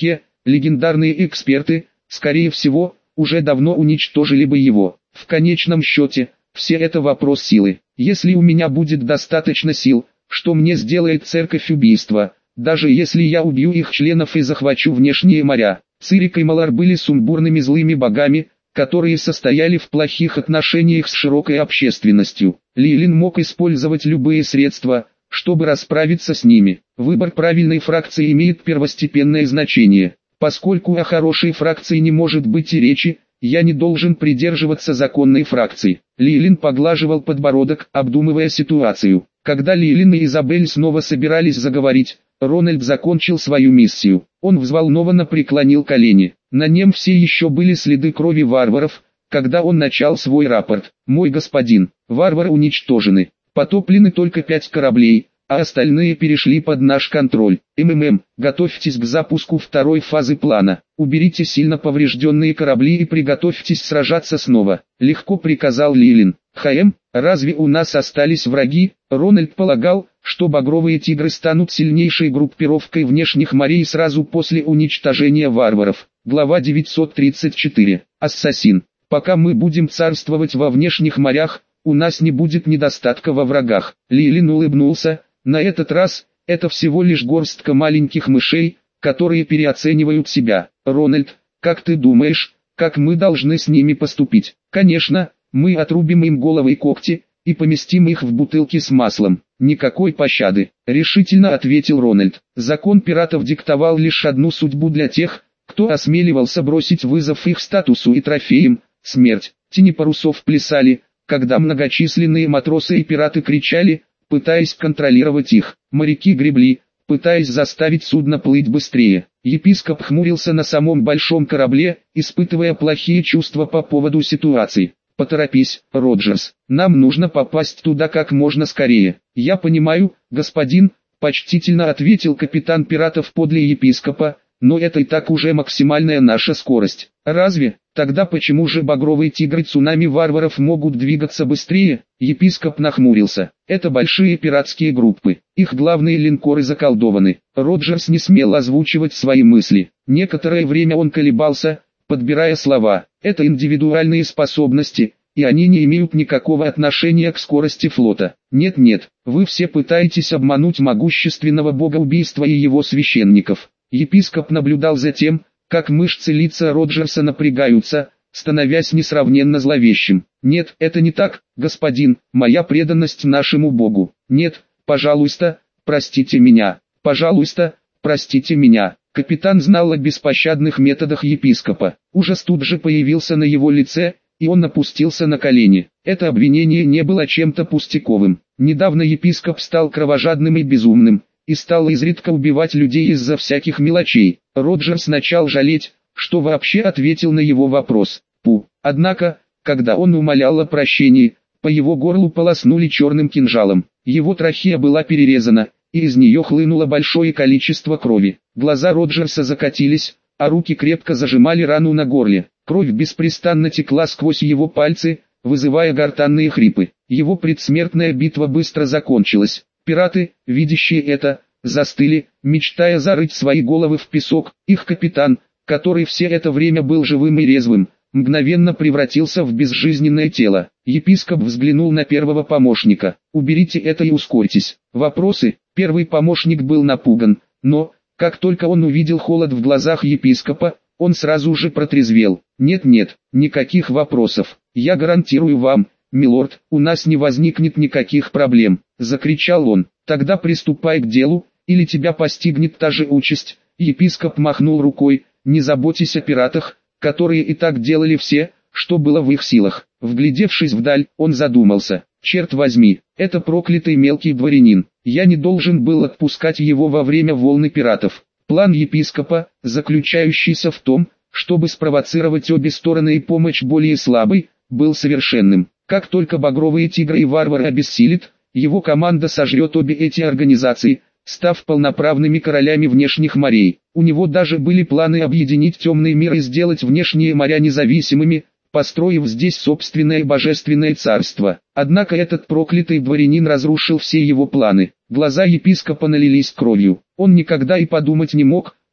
легендарные эксперты, скорее всего, уже давно уничтожили бы его. В конечном счете, все это вопрос силы. Если у меня будет достаточно сил, что мне сделает церковь убийства, даже если я убью их членов и захвачу внешние моря? Цирик и Малар были сумбурными злыми богами, которые состояли в плохих отношениях с широкой общественностью. Лилин мог использовать любые средства, чтобы расправиться с ними. Выбор правильной фракции имеет первостепенное значение. Поскольку о хорошей фракции не может быть и речи, я не должен придерживаться законной фракции. Лилин поглаживал подбородок, обдумывая ситуацию. Когда Лилин и Изабель снова собирались заговорить, Рональд закончил свою миссию. Он взволнованно преклонил колени. На нем все еще были следы крови варваров, когда он начал свой рапорт. «Мой господин, варвары уничтожены. Потоплены только пять кораблей, а остальные перешли под наш контроль. МММ, готовьтесь к запуску второй фазы плана. Уберите сильно поврежденные корабли и приготовьтесь сражаться снова», — легко приказал Лилин. «ХМ, разве у нас остались враги?» Рональд полагал, что багровые тигры станут сильнейшей группировкой внешних морей сразу после уничтожения варваров. Глава девятьсот тридцать четыре. Ассасин. «Пока мы будем царствовать во внешних морях, у нас не будет недостатка во врагах». Лилин улыбнулся. На этот раз, это всего лишь горстка маленьких мышей, которые переоценивают себя. «Рональд, как ты думаешь, как мы должны с ними поступить?» «Конечно, мы отрубим им головы и когти, и поместим их в бутылки с маслом. Никакой пощады», — решительно ответил Рональд. Закон пиратов диктовал лишь одну судьбу для тех, кто осмеливался бросить вызов их статусу и трофеям — смерть. Тени парусов плясали, когда многочисленные матросы и пираты кричали, пытаясь контролировать их. Моряки гребли, пытаясь заставить судно плыть быстрее. Епископ хмурился на самом большом корабле, испытывая плохие чувства по поводу ситуации. «Поторопись, Роджерс, нам нужно попасть туда как можно скорее». «Я понимаю, господин», — почтительно ответил капитан пиратов подле епископа, «но это и так уже максимальная наша скорость». «Разве? Тогда почему же багровые тигры цунами варваров могут двигаться быстрее?» Епископ нахмурился. «Это большие пиратские группы, их главные линкоры заколдованы». Роджерс не смел озвучивать свои мысли. Некоторое время он колебался, подбирая слова. «Это индивидуальные способности, и они не имеют никакого отношения к скорости флота. Нет-нет, вы все пытаетесь обмануть могущественного бога убийства и его священников». Епископ наблюдал за тем, как мышцы лица Роджерса напрягаются, становясь несравненно зловещим. «Нет, это не так, господин, моя преданность нашему богу. Нет, пожалуйста, простите меня, пожалуйста, простите меня». Капитан знал о беспощадных методах епископа. Ужас тут же появился на его лице, и он опустился на колени. Это обвинение не было чем-то пустяковым. Недавно епископ стал кровожадным и безумным, и стал изредка убивать людей из-за всяких мелочей. Роджерс начал жалеть, что вообще ответил на его вопрос. Пу. Однако, когда он умолял о прощении, по его горлу полоснули черным кинжалом. Его трахея была перерезана, и из нее хлынуло большое количество крови. Глаза Роджерса закатились, а руки крепко зажимали рану на горле. Кровь беспрестанно текла сквозь его пальцы, вызывая гортанные хрипы. Его предсмертная битва быстро закончилась. Пираты, видящие это, застыли, мечтая зарыть свои головы в песок. Их капитан, который все это время был живым и резвым, мгновенно превратился в безжизненное тело. Епископ взглянул на первого помощника. «Уберите это и ускорьтесь». «Вопросы?» Первый помощник был напуган, но, как только он увидел холод в глазах епископа, он сразу же протрезвел. «Нет-нет, никаких вопросов. Я гарантирую вам, милорд, у нас не возникнет никаких проблем», — закричал он. «Тогда приступай к делу, или тебя постигнет та же участь». Епископ махнул рукой. «Не заботьтесь о пиратах, которые и так делали все, что было в их силах». Вглядевшись вдаль, он задумался. «Черт возьми, это проклятый мелкий дворянин. Я не должен был отпускать его во время волны пиратов». План епископа, заключающийся в том, чтобы спровоцировать обе стороны и помочь более слабой, был совершенным. Как только багровые тигры и варвары обессилят, его команда сожрет обе эти организации, став полноправными королями внешних морей. У него даже были планы объединить темный мир и сделать внешние моря независимыми, построив здесь собственное божественное царство. Однако этот проклятый дворянин разрушил все его планы. Глаза епископа налились кровью. Он никогда и подумать не мог,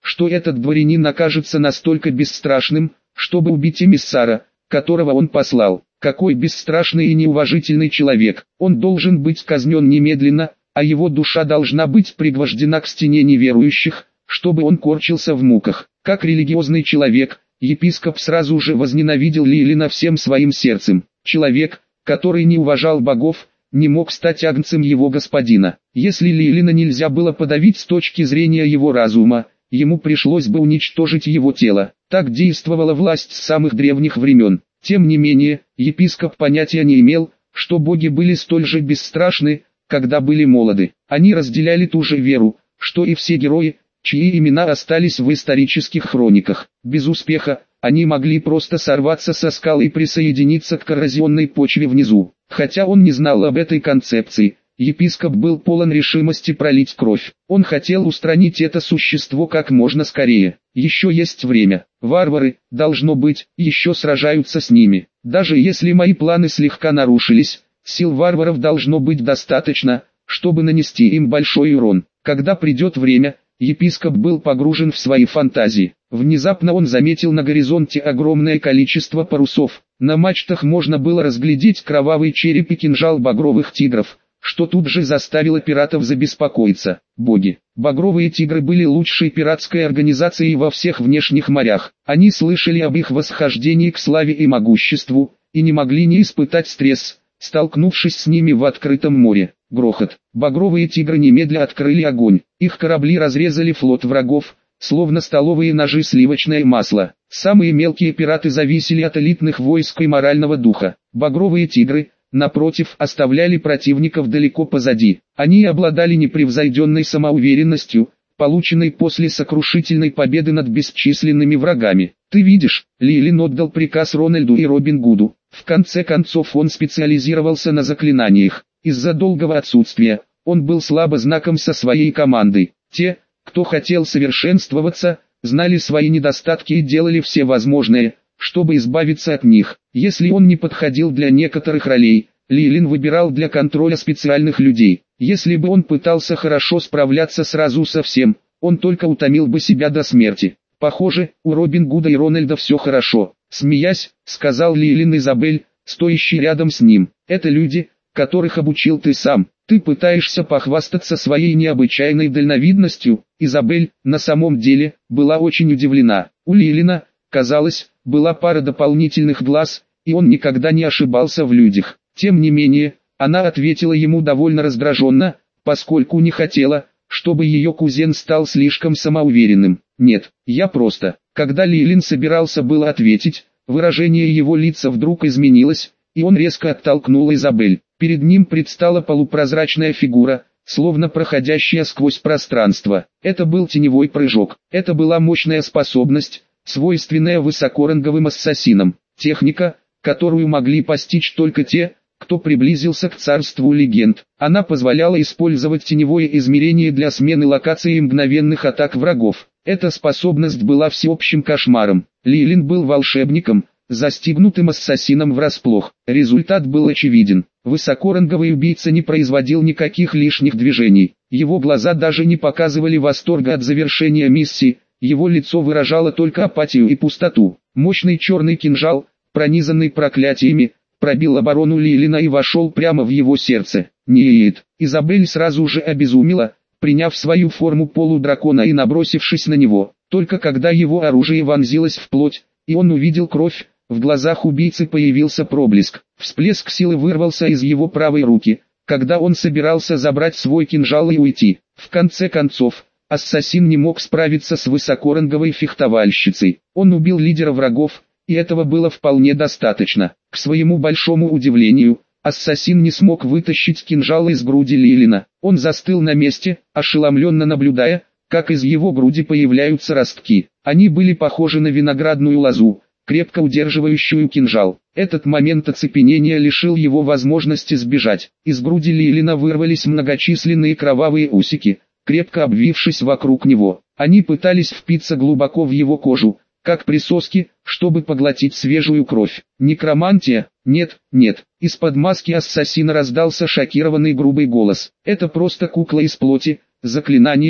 что этот дворянин окажется настолько бесстрашным, чтобы убить эмиссара, которого он послал. Какой бесстрашный и неуважительный человек, он должен быть казнен немедленно, а его душа должна быть пригвождена к стене неверующих, чтобы он корчился в муках. Как религиозный человек, епископ сразу же возненавидел Лейлина всем своим сердцем. Человек, который не уважал богов, не мог стать агнцем его господина. Если Лейлина нельзя было подавить с точки зрения его разума, ему пришлось бы уничтожить его тело. Так действовала власть с самых древних времен. Тем не менее, епископ понятия не имел, что боги были столь же бесстрашны, когда были молоды. Они разделяли ту же веру, что и все герои, чьи имена остались в исторических хрониках. Без успеха, они могли просто сорваться со скал и присоединиться к коррозионной почве внизу. Хотя он не знал об этой концепции, епископ был полон решимости пролить кровь. Он хотел устранить это существо как можно скорее. Еще есть время. Варвары, должно быть, еще сражаются с ними. Даже если мои планы слегка нарушились, сил варваров должно быть достаточно, чтобы нанести им большой урон. Когда придет время, епископ был погружен в свои фантазии. Внезапно он заметил на горизонте огромное количество парусов. На мачтах можно было разглядеть кровавый череп и кинжал багровых тигров, что тут же заставило пиратов забеспокоиться. Боги. Багровые тигры были лучшей пиратской организацией во всех внешних морях. Они слышали об их восхождении к славе и могуществу, и не могли не испытать стресс, столкнувшись с ними в открытом море. Грохот. Багровые тигры немедля открыли огонь. Их корабли разрезали флот врагов, словно столовые ножи сливочное масло. Самые мелкие пираты зависели от элитных войск и морального духа. Багровые тигры, напротив, оставляли противников далеко позади. Они обладали непревзойденной самоуверенностью, полученной после сокрушительной победы над бесчисленными врагами. Ты видишь, Лейлин отдал приказ Рональду и Робин Гуду. В конце концов он специализировался на заклинаниях. Из-за долгого отсутствия, он был слабо знаком со своей командой. Те, кто хотел совершенствоваться, знали свои недостатки и делали все возможное, чтобы избавиться от них. Если он не подходил для некоторых ролей, Лейлин выбирал для контроля специальных людей. Если бы он пытался хорошо справляться сразу со всем, он только утомил бы себя до смерти. Похоже, у Робин Гуда и Рональда все хорошо. Смеясь, сказал Лейлин Изабель, стоящий рядом с ним. Это люди, которых обучил ты сам. Ты пытаешься похвастаться своей необычайной дальновидностью. Изабель, на самом деле, была очень удивлена. У Лейлина, казалось, была пара дополнительных глаз, и он никогда не ошибался в людях. Тем не менее, она ответила ему довольно раздраженно, поскольку не хотела, чтобы ее кузен стал слишком самоуверенным. Нет, я просто. Когда Лейлин собирался было ответить, выражение его лица вдруг изменилось, и он резко оттолкнул Изабель. Перед ним предстала полупрозрачная фигура, словно проходящая сквозь пространство. Это был теневой прыжок. Это была мощная способность, свойственная высокоранговым ассасинам. Техника, которую могли постичь только те, кто приблизился к царству легенд. Она позволяла использовать теневое измерение для смены локации и мгновенных атак врагов. Эта способность была всеобщим кошмаром. Лейлин был волшебником, застигнутым ассасином врасплох. Результат был очевиден. Высокоранговый убийца не производил никаких лишних движений. Его глаза даже не показывали восторга от завершения миссии, его лицо выражало только апатию и пустоту. Мощный черный кинжал, пронизанный проклятиями, пробил оборону Лейлина и вошел прямо в его сердце. Нет, Изабель сразу же обезумела, приняв свою форму полудракона и набросившись на него. Только когда его оружие вонзилось в плоть, и он увидел кровь, в глазах убийцы появился проблеск. Всплеск силы вырвался из его правой руки, когда он собирался забрать свой кинжал и уйти. В конце концов, ассасин не мог справиться с высокоранговой фехтовальщицей. Он убил лидера врагов, и этого было вполне достаточно. К своему большому удивлению, ассасин не смог вытащить кинжал из груди Лейлина. Он застыл на месте, ошеломленно наблюдая, как из его груди появляются ростки. Они были похожи на виноградную лозу, крепко удерживающую кинжал. Этот момент оцепенения лишил его возможности сбежать. Из груди Лейлина вырвались многочисленные кровавые усики, крепко обвившись вокруг него. Они пытались впиться глубоко в его кожу, как присоски, чтобы поглотить свежую кровь. Некромантия? Нет, нет. Из-под маски ассасина раздался шокированный грубый голос. Это просто кукла из плоти, заклинание,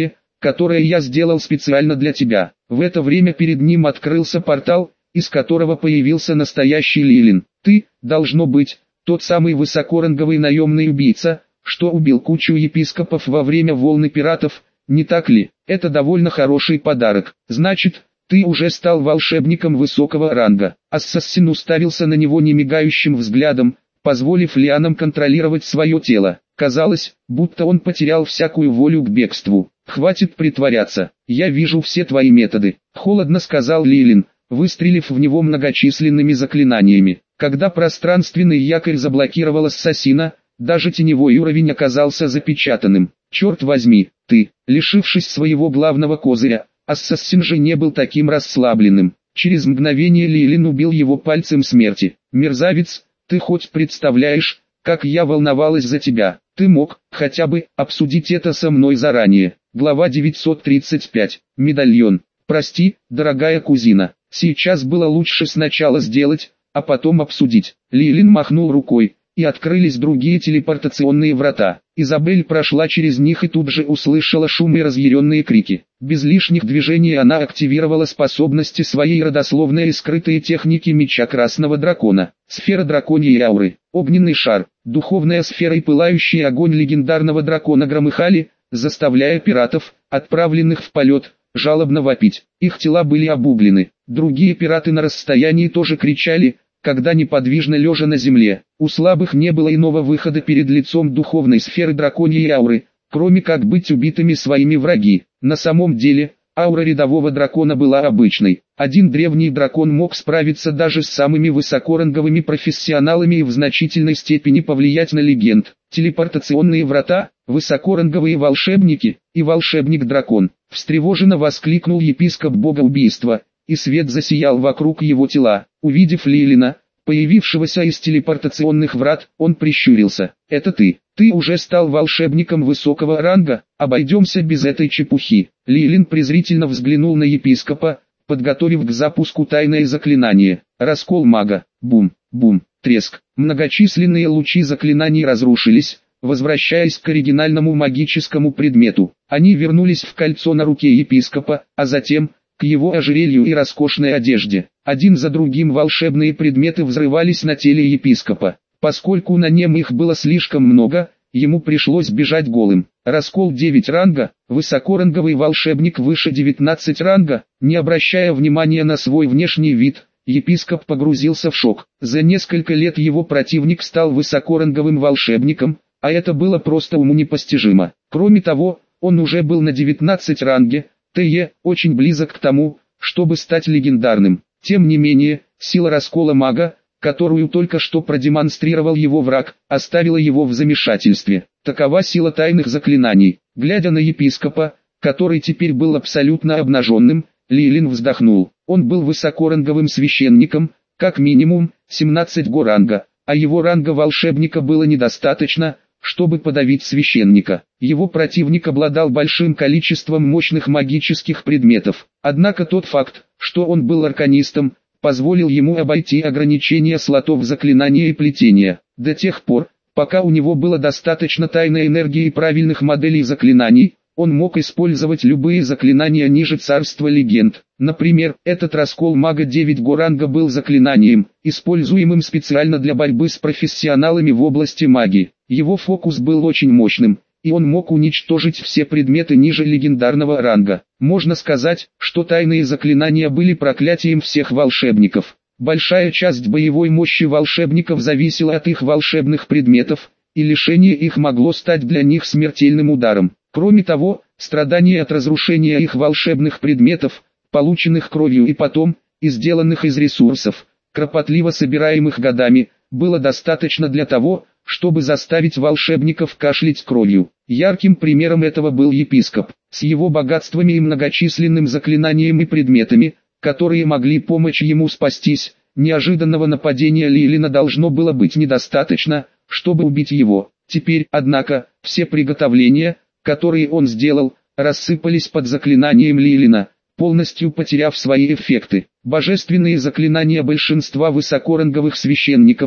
которое я сделал специально для тебя». В это время перед ним открылся портал, из которого появился настоящий Лилин. «Ты, должно быть, тот самый высокоранговый наемный убийца, что убил кучу епископов во время волны пиратов, не так ли? Это довольно хороший подарок. Значит, ты уже стал волшебником высокого ранга». Ассасин уставился на него немигающим взглядом, позволив лианам контролировать свое тело. Казалось, будто он потерял всякую волю к бегству. «Хватит притворяться, я вижу все твои методы», — холодно сказал Лилин, выстрелив в него многочисленными заклинаниями. Когда пространственный якорь заблокировал ассасина, даже теневой уровень оказался запечатанным. «Черт возьми, ты, лишившись своего главного козыря», ассасин же не был таким расслабленным. Через мгновение Лилин убил его пальцем смерти. «Мерзавец, ты хоть представляешь, как я волновалась за тебя? Ты мог, хотя бы, обсудить это со мной заранее». Глава девятьсот тридцать пять. Медальон. «Прости, дорогая кузина, сейчас было лучше сначала сделать, а потом обсудить». Лилин махнул рукой, и открылись другие телепортационные врата. Изабель прошла через них и тут же услышала шум и разъяренные крики. Без лишних движений она активировала способности своей родословной и скрытые техники меча Красного Дракона. Сфера драконьей ауры, огненный шар, духовная сфера и пылающий огонь легендарного дракона громыхали, заставляя пиратов, отправленных в полет, жалобно вопить. Их тела были обуглены. Другие пираты на расстоянии тоже кричали, когда неподвижно лежа на земле. У слабых не было иного выхода перед лицом духовной сферы драконьей ауры, кроме как быть убитыми своими враги. На самом деле, аура рядового дракона была обычной. Один древний дракон мог справиться даже с самыми высокоранговыми профессионалами и в значительной степени повлиять на легенд. Телепортационные врата, высокоранговые волшебники и волшебник-дракон. Встревоженно воскликнул епископ бога убийства, и свет засиял вокруг его тела. Увидев Лилина, появившегося из телепортационных врат, он прищурился. «Это ты? Ты уже стал волшебником высокого ранга? Обойдемся без этой чепухи». Лилин презрительно взглянул на епископа, подготовив к запуску тайное заклинание. Раскол мага. Бум, бум, треск. Многочисленные лучи заклинаний разрушились, возвращаясь к оригинальному магическому предмету. Они вернулись в кольцо на руке епископа, а затем к его ожерелью и роскошной одежде. Один за другим волшебные предметы взрывались на теле епископа. Поскольку на нем их было слишком много, ему пришлось бежать голым. Раскол девять ранга, высокоранговый волшебник выше девятнадцать ранга. Не обращая внимания на свой внешний вид, епископ погрузился в шок. За несколько лет его противник стал высокоранговым волшебником, а это было просто уму непостижимо. Кроме того, он уже был на девятнадцать ранге, т.е. очень близок к тому, чтобы стать легендарным. Тем не менее, сила раскола мага, которую только что продемонстрировал его враг, оставила его в замешательстве. Такова сила тайных заклинаний. Глядя на епископа, который теперь был абсолютно обнаженным, Лилин вздохнул. Он был высокоранговым священником, как минимум, семнадцать го ранга, а его ранга волшебника было недостаточно, чтобы подавить священника. Его противник обладал большим количеством мощных магических предметов. Однако тот факт, что он был арканистом, позволил ему обойти ограничения слотов заклинания и плетения. До тех пор, пока у него было достаточно тайной энергии и правильных моделей заклинаний, он мог использовать любые заклинания ниже царства легенд. Например, этот раскол мага девять го ранга был заклинанием, используемым специально для борьбы с профессионалами в области магии. Его фокус был очень мощным, и он мог уничтожить все предметы ниже легендарного ранга. Можно сказать, что тайные заклинания были проклятием всех волшебников. Большая часть боевой мощи волшебников зависела от их волшебных предметов, и лишение их могло стать для них смертельным ударом. Кроме того, страдания от разрушения их волшебных предметов, полученных кровью и потом, и сделанных из ресурсов, кропотливо собираемых годами, было достаточно для того, чтобы заставить волшебников кашлять кровью. Ярким примером этого был епископ. С его богатствами и многочисленным заклинанием и предметами, которые могли помочь ему спастись, неожиданного нападения Лилина должно было быть недостаточно, чтобы убить его. Теперь, однако, все приготовления, которые он сделал, рассыпались под заклинанием Лилина, полностью потеряв свои эффекты. Божественные заклинания большинства высокоранговых священников,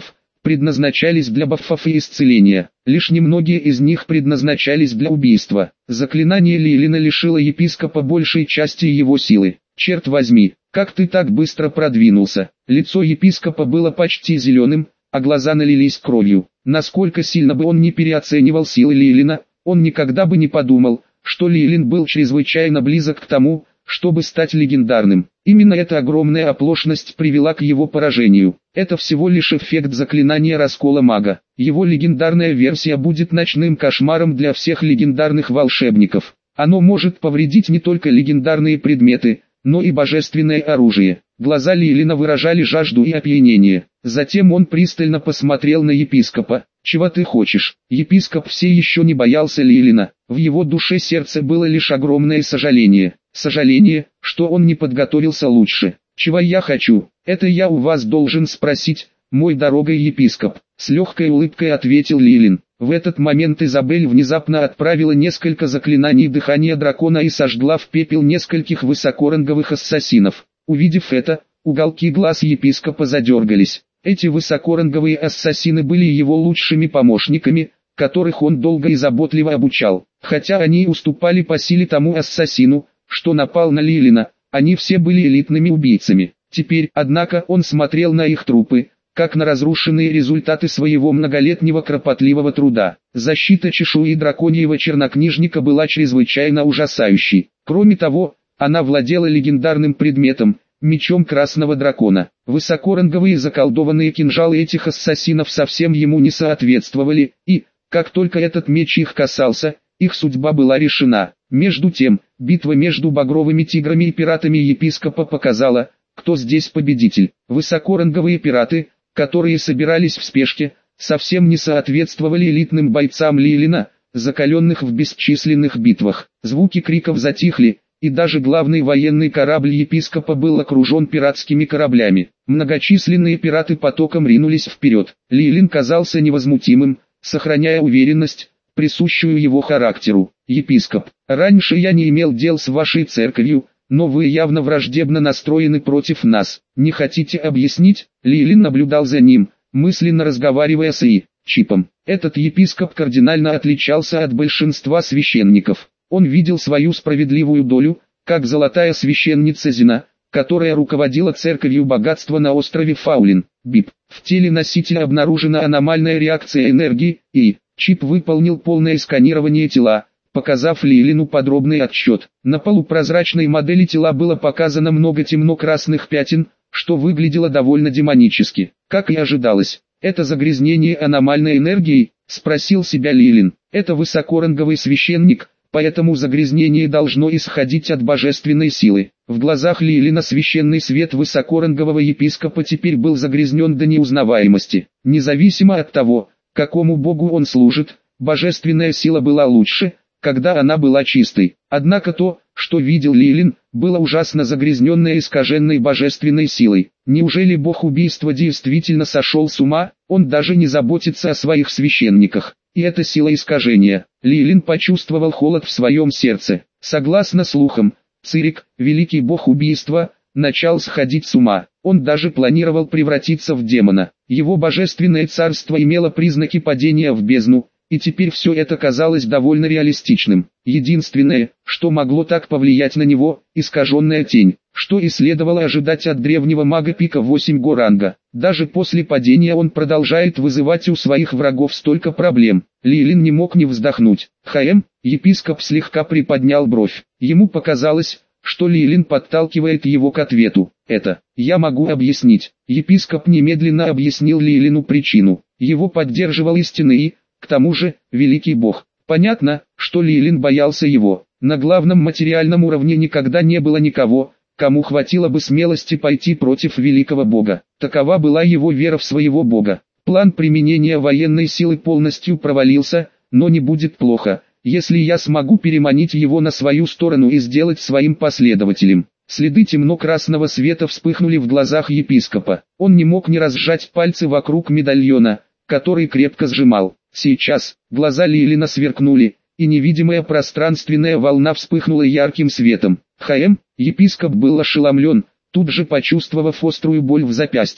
предназначались для баффов и исцеления. Лишь немногие из них предназначались для убийства. Заклинание Лилина лишило епископа большей части его силы. «Черт возьми, как ты так быстро продвинулся!» Лицо епископа было почти зеленым, а глаза налились кровью. Насколько сильно бы он не переоценивал силы Лилина, он никогда бы не подумал, что Лилин был чрезвычайно близок к тому, чтобы стать легендарным. Именно эта огромная оплошность привела к его поражению. Это всего лишь эффект заклинания раскола мага. Его легендарная версия будет ночным кошмаром для всех легендарных волшебников. Оно может повредить не только легендарные предметы, но и божественное оружие. Глаза Лилина выражали жажду и опьянение. Затем он пристально посмотрел на епископа. «Чего ты хочешь?» Епископ все еще не боялся Лилина. В его душе сердце было лишь огромное сожаление. Сожаление, что он не подготовился лучше. «Чего я хочу? Это я у вас должен спросить, мой дорогой епископ», — с легкой улыбкой ответил Лилин. В этот момент Изабель внезапно отправила несколько заклинаний дыхания дракона и сожгла в пепел нескольких высокоранговых ассасинов. Увидев это, уголки глаз епископа задергались. Эти высокоранговые ассасины были его лучшими помощниками, которых он долго и заботливо обучал. Хотя они и уступали по силе тому ассасину, что напал на Лилина, они все были элитными убийцами. Теперь, однако, он смотрел на их трупы, как на разрушенные результаты своего многолетнего кропотливого труда. Защита чешуи драконьего чернокнижника была чрезвычайно ужасающей. Кроме того, она владела легендарным предметом, мечом красного дракона. Высокоранговые заколдованные кинжалы этих ассасинов совсем ему не соответствовали, и, как только этот меч их касался, их судьба была решена. Между тем, битва между багровыми тиграми и пиратами епископа показала, кто здесь победитель. Высокоранговые пираты, которые собирались в спешке, совсем не соответствовали элитным бойцам Лилина, закаленных в бесчисленных битвах. Звуки криков затихли, и даже главный военный корабль епископа был окружен пиратскими кораблями. Многочисленные пираты потоком ринулись вперед. Лилин казался невозмутимым, сохраняя уверенность, присущую его характеру. «Епископ, раньше я не имел дел с вашей церковью, но вы явно враждебно настроены против нас. Не хотите объяснить?» Лилин наблюдал за ним, мысленно разговаривая с И. Чипом. Этот епископ кардинально отличался от большинства священников. Он видел свою справедливую долю, как золотая священница Зина, которая руководила церковью богатства на острове Фаулин. Бип. В теле носителя обнаружена аномальная реакция энергии, и Чип выполнил полное сканирование тела, показав Лилину подробный отчет. На полупрозрачной модели тела было показано много темно-красных пятен, что выглядело довольно демонически. Как и ожидалось, это загрязнение аномальной энергией, спросил себя Лилин. Это высокоранговый священник, поэтому загрязнение должно исходить от божественной силы. В глазах Лилина священный свет высокорангового епископа теперь был загрязнен до неузнаваемости. Независимо от того, какому богу он служит, божественная сила была лучше, когда она была чистой. Однако то, что видел Лилин, было ужасно загрязненное искаженной божественной силой. Неужели бог убийства действительно сошел с ума? Он даже не заботится о своих священниках. И это сила искажения. Лилин почувствовал холод в своем сердце. Согласно слухам, Цирик, великий бог убийства, начал сходить с ума. Он даже планировал превратиться в демона. Его божественное царство имело признаки падения в бездну, и теперь все это казалось довольно реалистичным. Единственное, что могло так повлиять на него, искаженная тень, что и следовало ожидать от древнего мага пика восемь Горанга. Даже после падения он продолжает вызывать у своих врагов столько проблем. Лилин не мог не вздохнуть. «Хм», епископ слегка приподнял бровь. Ему показалось, что Лилин подталкивает его к ответу. «Это, я могу объяснить». Епископ немедленно объяснил Лилину причину. Его поддерживал истинный и, к тому же, великий бог. Понятно, что Лилин боялся его. На главном материальном уровне никогда не было никого, кому хватило бы смелости пойти против великого бога. Такова была его вера в своего бога. План применения военной силы полностью провалился, но не будет плохо, если я смогу переманить его на свою сторону и сделать своим последователем. Следы темно-красного света вспыхнули в глазах епископа. Он не мог не разжать пальцы вокруг медальона, который крепко сжимал. Сейчас, глаза Лилина сверкнули, и невидимая пространственная волна вспыхнула ярким светом. «Хм», епископ был ошеломлен, тут же почувствовав острую боль в запястье.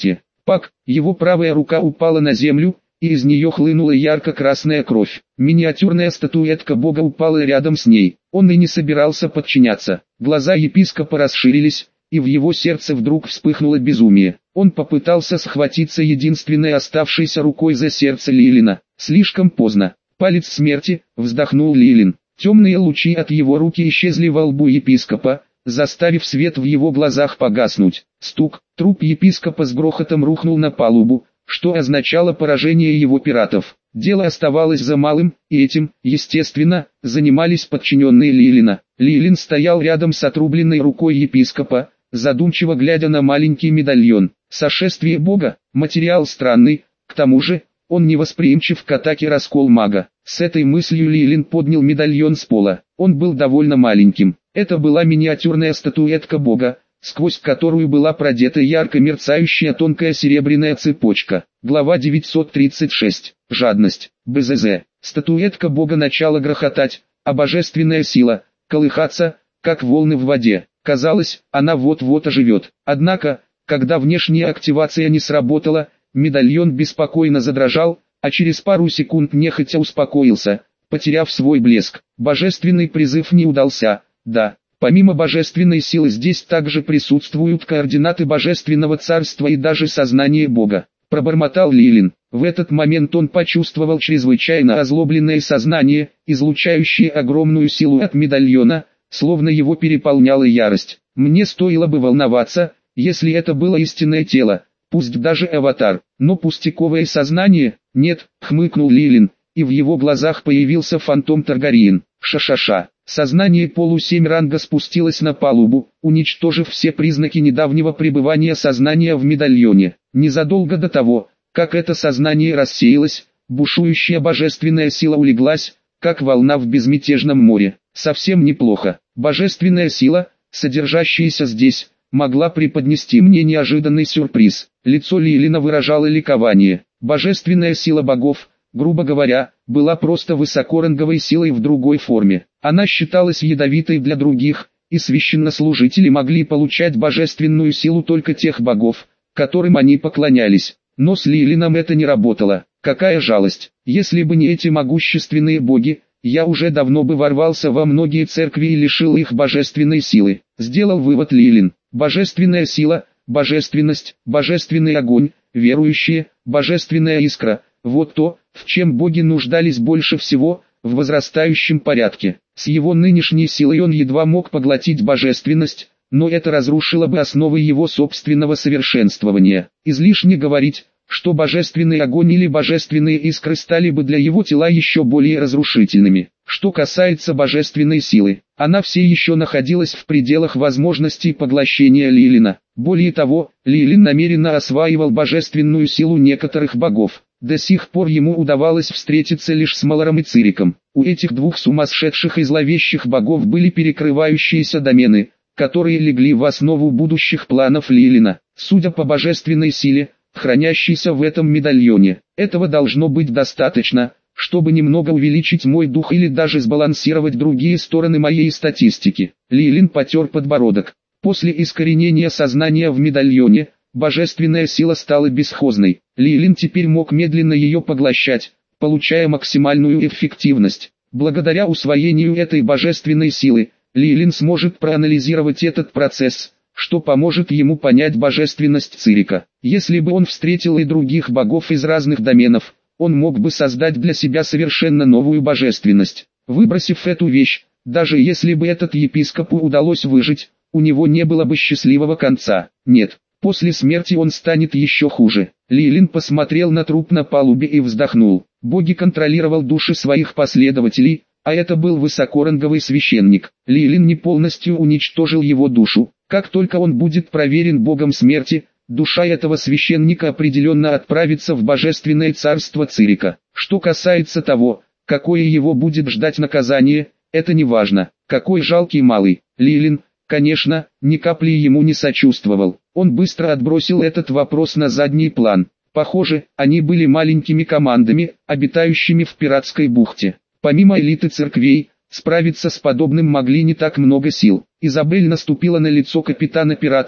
Пак, его правая рука упала на землю, и из нее хлынула ярко-красная кровь. Миниатюрная статуэтка бога упала рядом с ней. Он и не собирался подчиняться. Глаза епископа расширились, и в его сердце вдруг вспыхнуло безумие. Он попытался схватиться единственной оставшейся рукой за сердце Лилина. Слишком поздно. Палец смерти, вздохнул Лилин. Темные лучи от его руки исчезли во лбу епископа, заставив свет в его глазах погаснуть. Стук, труп епископа с грохотом рухнул на палубу, что означало поражение его пиратов. Дело оставалось за малым, и этим, естественно, занимались подчиненные Лилина. Лилин стоял рядом с отрубленной рукой епископа, задумчиво глядя на маленький медальон. Сошествие бога, материал странный, к тому же, он невосприимчив к атаке раскол мага. С этой мыслью Лилин поднял медальон с пола. Он был довольно маленьким. Это была миниатюрная статуэтка бога, сквозь которую была продета ярко мерцающая тонкая серебряная цепочка. Глава девятьсот тридцать шесть. Жадность. БЗЗ. Статуэтка бога начала грохотать, а божественная сила – колыхаться, как волны в воде. Казалось, она вот-вот оживет. Однако, когда внешняя активация не сработала, медальон беспокойно задрожал, а через пару секунд нехотя успокоился, потеряв свой блеск. Божественный призыв не удался. Да, помимо божественной силы здесь также присутствуют координаты божественного царства и даже сознание Бога. Пробормотал Лилин. В этот момент он почувствовал чрезвычайно озлобленное сознание, излучающее огромную силу от медальона, словно его переполняла ярость. Мне стоило бы волноваться, если это было истинное тело, пусть даже аватар, но пустяковое сознание, нет, хмыкнул Лилин, и в его глазах появился фантом Таргариен. Ша-ша-ша. Сознание полусемь ранга спустилось на палубу, уничтожив все признаки недавнего пребывания сознания в медальоне. Незадолго до того, как это сознание рассеялось, бушующая божественная сила улеглась, как волна в безмятежном море. Совсем неплохо. Божественная сила, содержащаяся здесь, могла преподнести мне неожиданный сюрприз. Лицо Лилина выражало ликование. Божественная сила богов, грубо говоря, была просто высокоранговой силой в другой форме. Она считалась ядовитой для других, и священнослужители могли получать божественную силу только тех богов, которым они поклонялись. Но с Лилином это не работало. Какая жалость! Если бы не эти могущественные боги, я уже давно бы ворвался во многие церкви и лишил их божественной силы. Сделал вывод Лилин. Божественная сила, божественность, божественный огонь, верующие, божественная искра – вот то, в чем боги нуждались больше всего, в возрастающем порядке. С его нынешней силой он едва мог поглотить божественность, но это разрушило бы основы его собственного совершенствования. Излишне говорить, что божественный огонь или божественные искры стали бы для его тела еще более разрушительными. Что касается божественной силы, она все еще находилась в пределах возможностей поглощения Лилина. Более того, Лилин намеренно осваивал божественную силу некоторых богов. До сих пор ему удавалось встретиться лишь с Малором и Цириком. У этих двух сумасшедших и зловещих богов были перекрывающиеся домены, которые легли в основу будущих планов Лилина. Судя по божественной силе, хранящейся в этом медальоне, этого должно быть достаточно, чтобы немного увеличить мой дух или даже сбалансировать другие стороны моей статистики. Лилин потер подбородок. После искоренения сознания в медальоне, божественная сила стала бесхозной. Лилин теперь мог медленно ее поглощать, получая максимальную эффективность. Благодаря усвоению этой божественной силы, Лилин сможет проанализировать этот процесс, что поможет ему понять божественность Цирика. Если бы он встретил и других богов из разных доменов, он мог бы создать для себя совершенно новую божественность. Выбросив эту вещь, даже если бы этот епископу удалось выжить, у него не было бы счастливого конца. Нет, после смерти он станет еще хуже. Лилин посмотрел на труп на палубе и вздохнул. Боги контролировал души своих последователей, а это был высокоранговый священник. Лилин не полностью уничтожил его душу. Как только он будет проверен богом смерти, душа этого священника определенно отправится в божественное царство Цирика. Что касается того, какое его будет ждать наказание, это не важно. Какой жалкий малый. Лилин, конечно, ни капли ему не сочувствовал. Он быстро отбросил этот вопрос на задний план. Похоже, они были маленькими командами, обитающими в пиратской бухте. Помимо элиты церквей, справиться с подобным могли не так много сил. Изабель наступила на лицо капитана пиратов,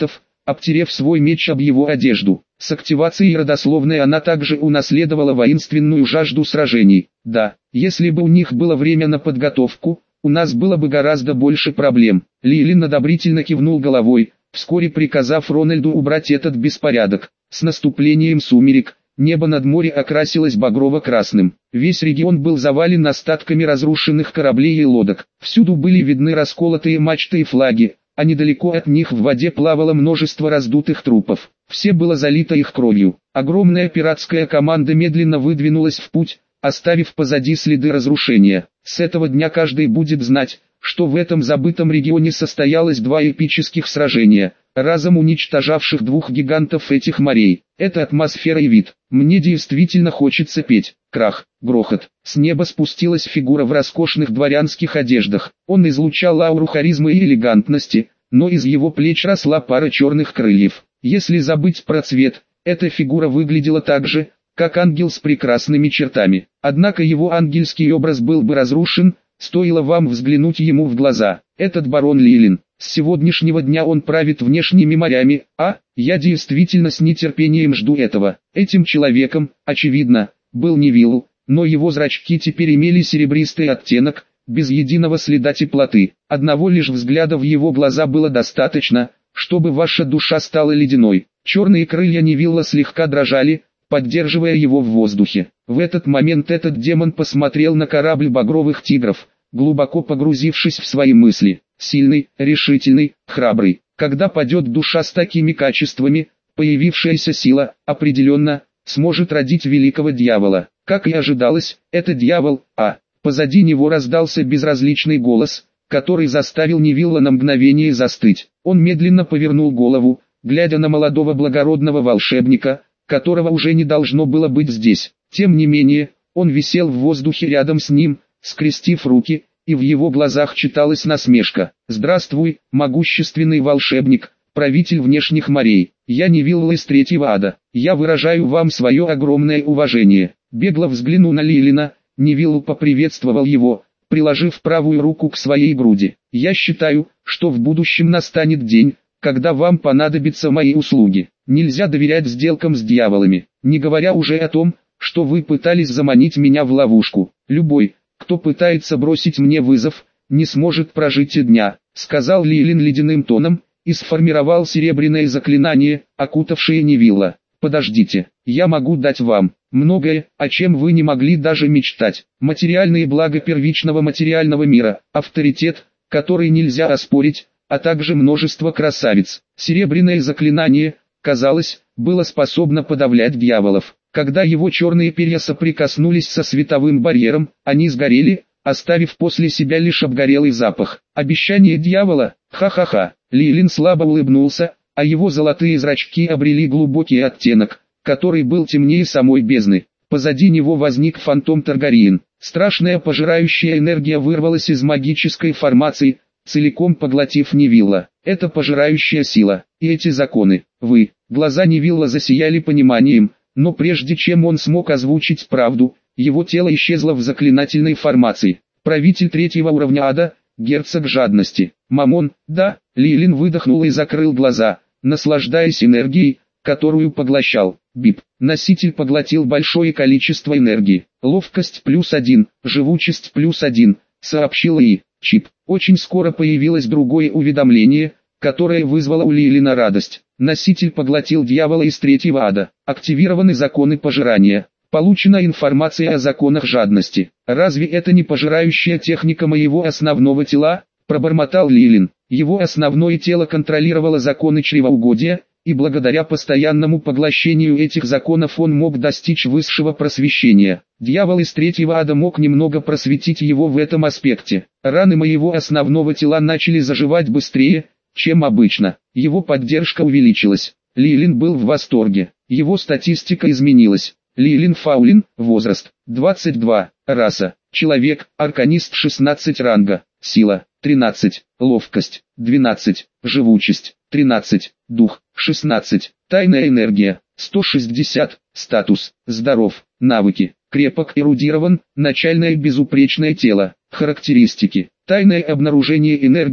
обтерев свой меч об его одежду. С активацией родословной она также унаследовала воинственную жажду сражений. Да, если бы у них было время на подготовку, у нас было бы гораздо больше проблем. Лилин одобрительно кивнул головой, вскоре приказав Рональду убрать этот беспорядок. С наступлением сумерек, небо над морем окрасилось багрово-красным. Весь регион был завален остатками разрушенных кораблей и лодок. Всюду были видны расколотые мачты и флаги, а недалеко от них в воде плавало множество раздутых трупов. Все было залито их кровью. Огромная пиратская команда медленно выдвинулась в путь, оставив позади следы разрушения. С этого дня каждый будет знать, что в этом забытом регионе состоялось два эпических сражения, разом уничтожавших двух гигантов этих морей. Это атмосфера и вид. Мне действительно хочется петь. Крах, грохот. С неба спустилась фигура в роскошных дворянских одеждах. Он излучал ауру харизмы и элегантности, но из его плеч росла пара черных крыльев. Если забыть про цвет, эта фигура выглядела так же, как ангел с прекрасными чертами. Однако его ангельский образ был бы разрушен, стоило вам взглянуть ему в глаза. Этот барон Лилин. С сегодняшнего дня он правит внешними морями, а, я действительно с нетерпением жду этого. Этим человеком, очевидно, был Невилл, но его зрачки теперь имели серебристый оттенок, без единого следа теплоты. Одного лишь взгляда в его глаза было достаточно, чтобы ваша душа стала ледяной. Черные крылья Невилла слегка дрожали, поддерживая его в воздухе. В этот момент этот демон посмотрел на корабль багровых тигров, глубоко погрузившись в свои мысли. Сильный, решительный, храбрый. Когда падет душа с такими качествами, появившаяся сила, определенно, сможет родить великого дьявола. Как и ожидалось, это дьявол, а позади него раздался безразличный голос, который заставил Невилла на мгновение застыть. Он медленно повернул голову, глядя на молодого благородного волшебника, которого уже не должно было быть здесь. Тем не менее, он висел в воздухе рядом с ним, скрестив руки, и в его глазах читалась насмешка. «Здравствуй, могущественный волшебник, правитель внешних морей. Я Невилл из Третьего Ада. Я выражаю вам свое огромное уважение». Бегло взглянув на Лилина, Невилл поприветствовал его, приложив правую руку к своей груди. «Я считаю, что в будущем настанет день, когда вам понадобятся мои услуги. Нельзя доверять сделкам с дьяволами, не говоря уже о том, что вы пытались заманить меня в ловушку. Любой, кто пытается бросить мне вызов, не сможет прожить и дня», — сказал Лилин ледяным тоном, и сформировал серебряное заклинание, окутавшее Невилла. «Подождите, я могу дать вам многое, о чем вы не могли даже мечтать. Материальные блага первичного материального мира, авторитет, который нельзя оспорить, а также множество красавиц». Серебряное заклинание, казалось, было способно подавлять дьяволов. Когда его черные перья соприкоснулись со световым барьером, они сгорели, оставив после себя лишь обгорелый запах. Обещание дьявола? Ха-ха-ха. Лилин слабо улыбнулся, а его золотые зрачки обрели глубокий оттенок, который был темнее самой бездны. Позади него возник фантом Таргариен. Страшная пожирающая энергия вырвалась из магической формации, целиком поглотив Невилла. Это пожирающая сила, и эти законы. Вы. Глаза Невилла засияли пониманием. Но прежде чем он смог озвучить правду, его тело исчезло в заклинательной формации. Правитель третьего уровня ада, герцог жадности. Мамон, да, Лилин выдохнул и закрыл глаза, наслаждаясь энергией, которую поглощал. Бип. Носитель поглотил большое количество энергии. Ловкость плюс один, живучесть плюс один, сообщил И. Чип. Очень скоро появилось другое уведомление, которое вызвало у Лилина радость. Носитель поглотил дьявола из Третьего Ада. Активированы законы пожирания. Получена информация о законах жадности. Разве это не пожирающая техника моего основного тела? Пробормотал Лилин. Его основное тело контролировало законы чревоугодия, и благодаря постоянному поглощению этих законов он мог достичь высшего просвещения. Дьявол из Третьего Ада мог немного просветить его в этом аспекте. Раны моего основного тела начали заживать быстрее, чем обычно. Его поддержка увеличилась. Лилин был в восторге. Его статистика изменилась. Лилин Фаулин, возраст, двадцать два, раса, человек, арканист шестнадцать ранга, сила, тринадцать, ловкость, двенадцать, живучесть, тринадцать, дух, шестнадцать, тайная энергия, сто шестьдесят, статус, здоров, навыки, крепок, эрудирован, начальное безупречное тело, характеристики, тайное обнаружение энергии,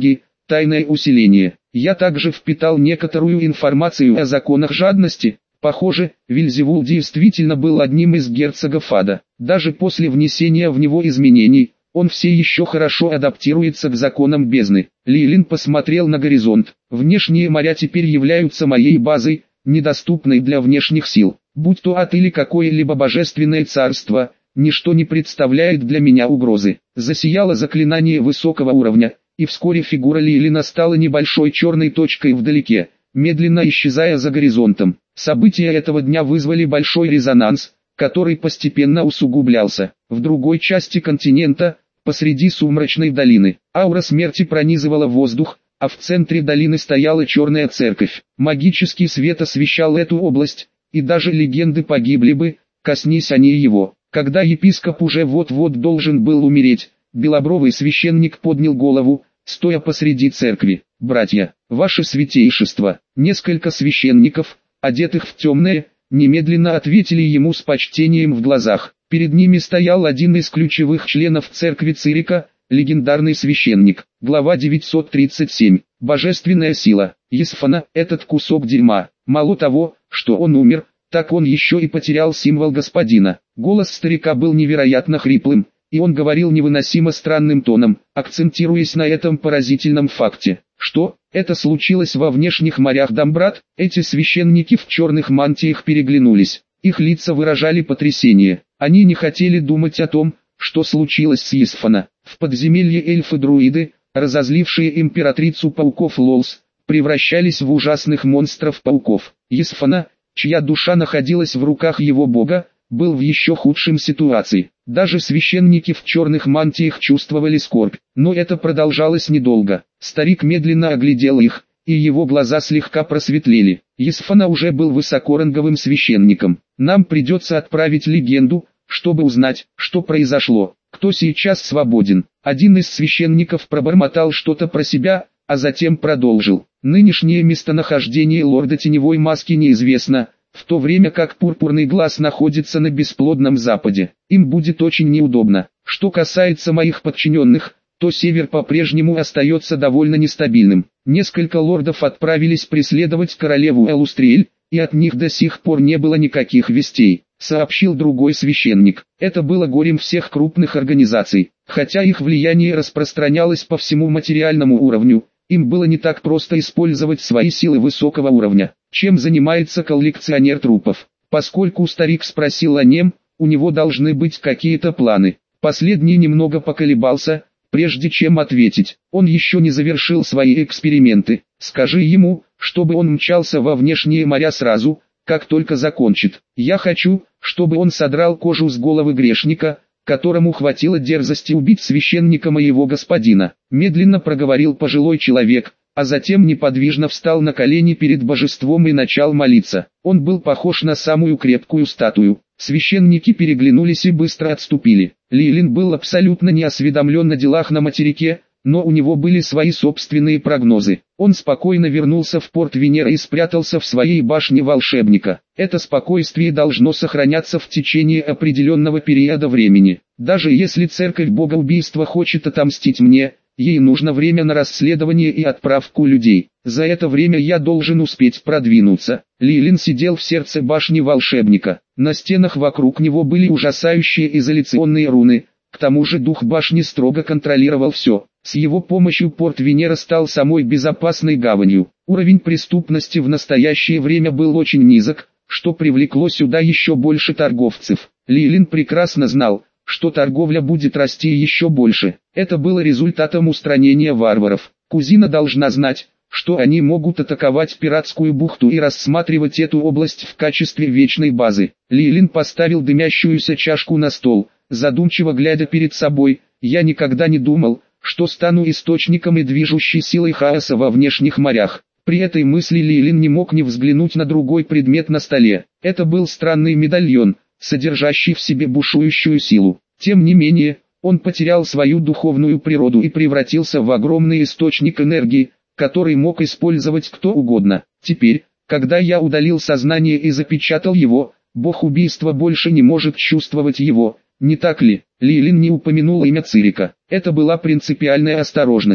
тайное усиление. Я также впитал некоторую информацию о законах жадности. Похоже, Вельзевул действительно был одним из герцогов ада. Даже после внесения в него изменений, он все еще хорошо адаптируется к законам бездны. Лилин посмотрел на горизонт. Внешние моря теперь являются моей базой, недоступной для внешних сил. Будь то ад или какое-либо божественное царство, ничто не представляет для меня угрозы. Засияло заклинание высокого уровня, и вскоре фигура Лилина стала небольшой черной точкой вдалеке, медленно исчезая за горизонтом. События этого дня вызвали большой резонанс, который постепенно усугублялся. В другой части континента, посреди сумрачной долины, аура смерти пронизывала воздух, а в центре долины стояла черная церковь. Магический свет освещал эту область, и даже легенды погибли бы, коснись они его. Когда епископ уже вот-вот должен был умереть, белобровый священник поднял голову, стоя посреди церкви. «Братья, ваше святейшество!» Несколько священников, одетых в темное, немедленно ответили ему с почтением в глазах. Перед ними стоял один из ключевых членов церкви Цирика, легендарный священник. Глава девятьсот тридцать семь. Божественная сила. Есфана, этот кусок дерьма. Мало того, что он умер, так он еще и потерял символ господина. Голос старика был невероятно хриплым, и он говорил невыносимо странным тоном, акцентируясь на этом поразительном факте. Что, это случилось во внешних морях Дамбрат? Эти священники в черных мантиях переглянулись. Их лица выражали потрясение. Они не хотели думать о том, что случилось с Есфана. В подземелье эльфы-друиды, разозлившие императрицу пауков Лолс, превращались в ужасных монстров-пауков. Есфана, чья душа находилась в руках его бога, был в еще худшем ситуации. Даже священники в черных мантиях чувствовали скорбь, но это продолжалось недолго. Старик медленно оглядел их, и его глаза слегка просветлели. Есфана уже был высокоранговым священником. Нам придется отправить легенду, чтобы узнать, что произошло, кто сейчас свободен. Один из священников пробормотал что-то про себя, а затем продолжил. Нынешнее местонахождение лорда Теневой Маски неизвестно, в то время как Пурпурный Глаз находится на бесплодном западе. Им будет очень неудобно. Что касается моих подчиненных, то север по-прежнему остается довольно нестабильным. Несколько лордов отправились преследовать королеву Элустриэль, и от них до сих пор не было никаких вестей, сообщил другой священник. Это было горем всех крупных организаций. Хотя их влияние распространялось по всему материальному уровню, им было не так просто использовать свои силы высокого уровня. Чем занимается коллекционер трупов? Поскольку старик спросил о нем, у него должны быть какие-то планы. Последний немного поколебался, прежде чем ответить. Он еще не завершил свои эксперименты. Скажи ему, чтобы он мчался во внешние моря сразу, как только закончит. Я хочу, чтобы он содрал кожу с головы грешника, которому хватило дерзости убить священника моего господина. Медленно проговорил пожилой человек, а затем неподвижно встал на колени перед божеством и начал молиться. Он был похож на самую крепкую статую. Священники переглянулись и быстро отступили. Лилин был абсолютно не осведомлен о делах на материке, но у него были свои собственные прогнозы. Он спокойно вернулся в порт Венеры и спрятался в своей башне волшебника. Это спокойствие должно сохраняться в течение определенного периода времени. Даже если церковь богоубийства хочет отомстить мне, ей нужно время на расследование и отправку людей. За это время я должен успеть продвинуться. Лилин сидел в сердце башни волшебника. На стенах вокруг него были ужасающие изоляционные руны. К тому же дух башни строго контролировал все. С его помощью порт Венера стал самой безопасной гаванью. Уровень преступности в настоящее время был очень низок, что привлекло сюда еще больше торговцев. Лилин прекрасно знал, что торговля будет расти еще больше. Это было результатом устранения варваров. Кузина должна знать, что они могут атаковать пиратскую бухту и рассматривать эту область в качестве вечной базы. Лилин поставил дымящуюся чашку на стол, задумчиво глядя перед собой. Я никогда не думал, что стану источником и движущей силой хаоса во внешних морях. При этой мысли Лилин не мог не взглянуть на другой предмет на столе. Это был странный медальон, содержащий в себе бушующую силу. Тем не менее, он потерял свою духовную природу и превратился в огромный источник энергии, который мог использовать кто угодно. Теперь, когда я удалил сознание и запечатал его, бог убийства больше не может чувствовать его, не так ли? Лилин не упомянул имя Цирика. Это была принципиальная осторожность,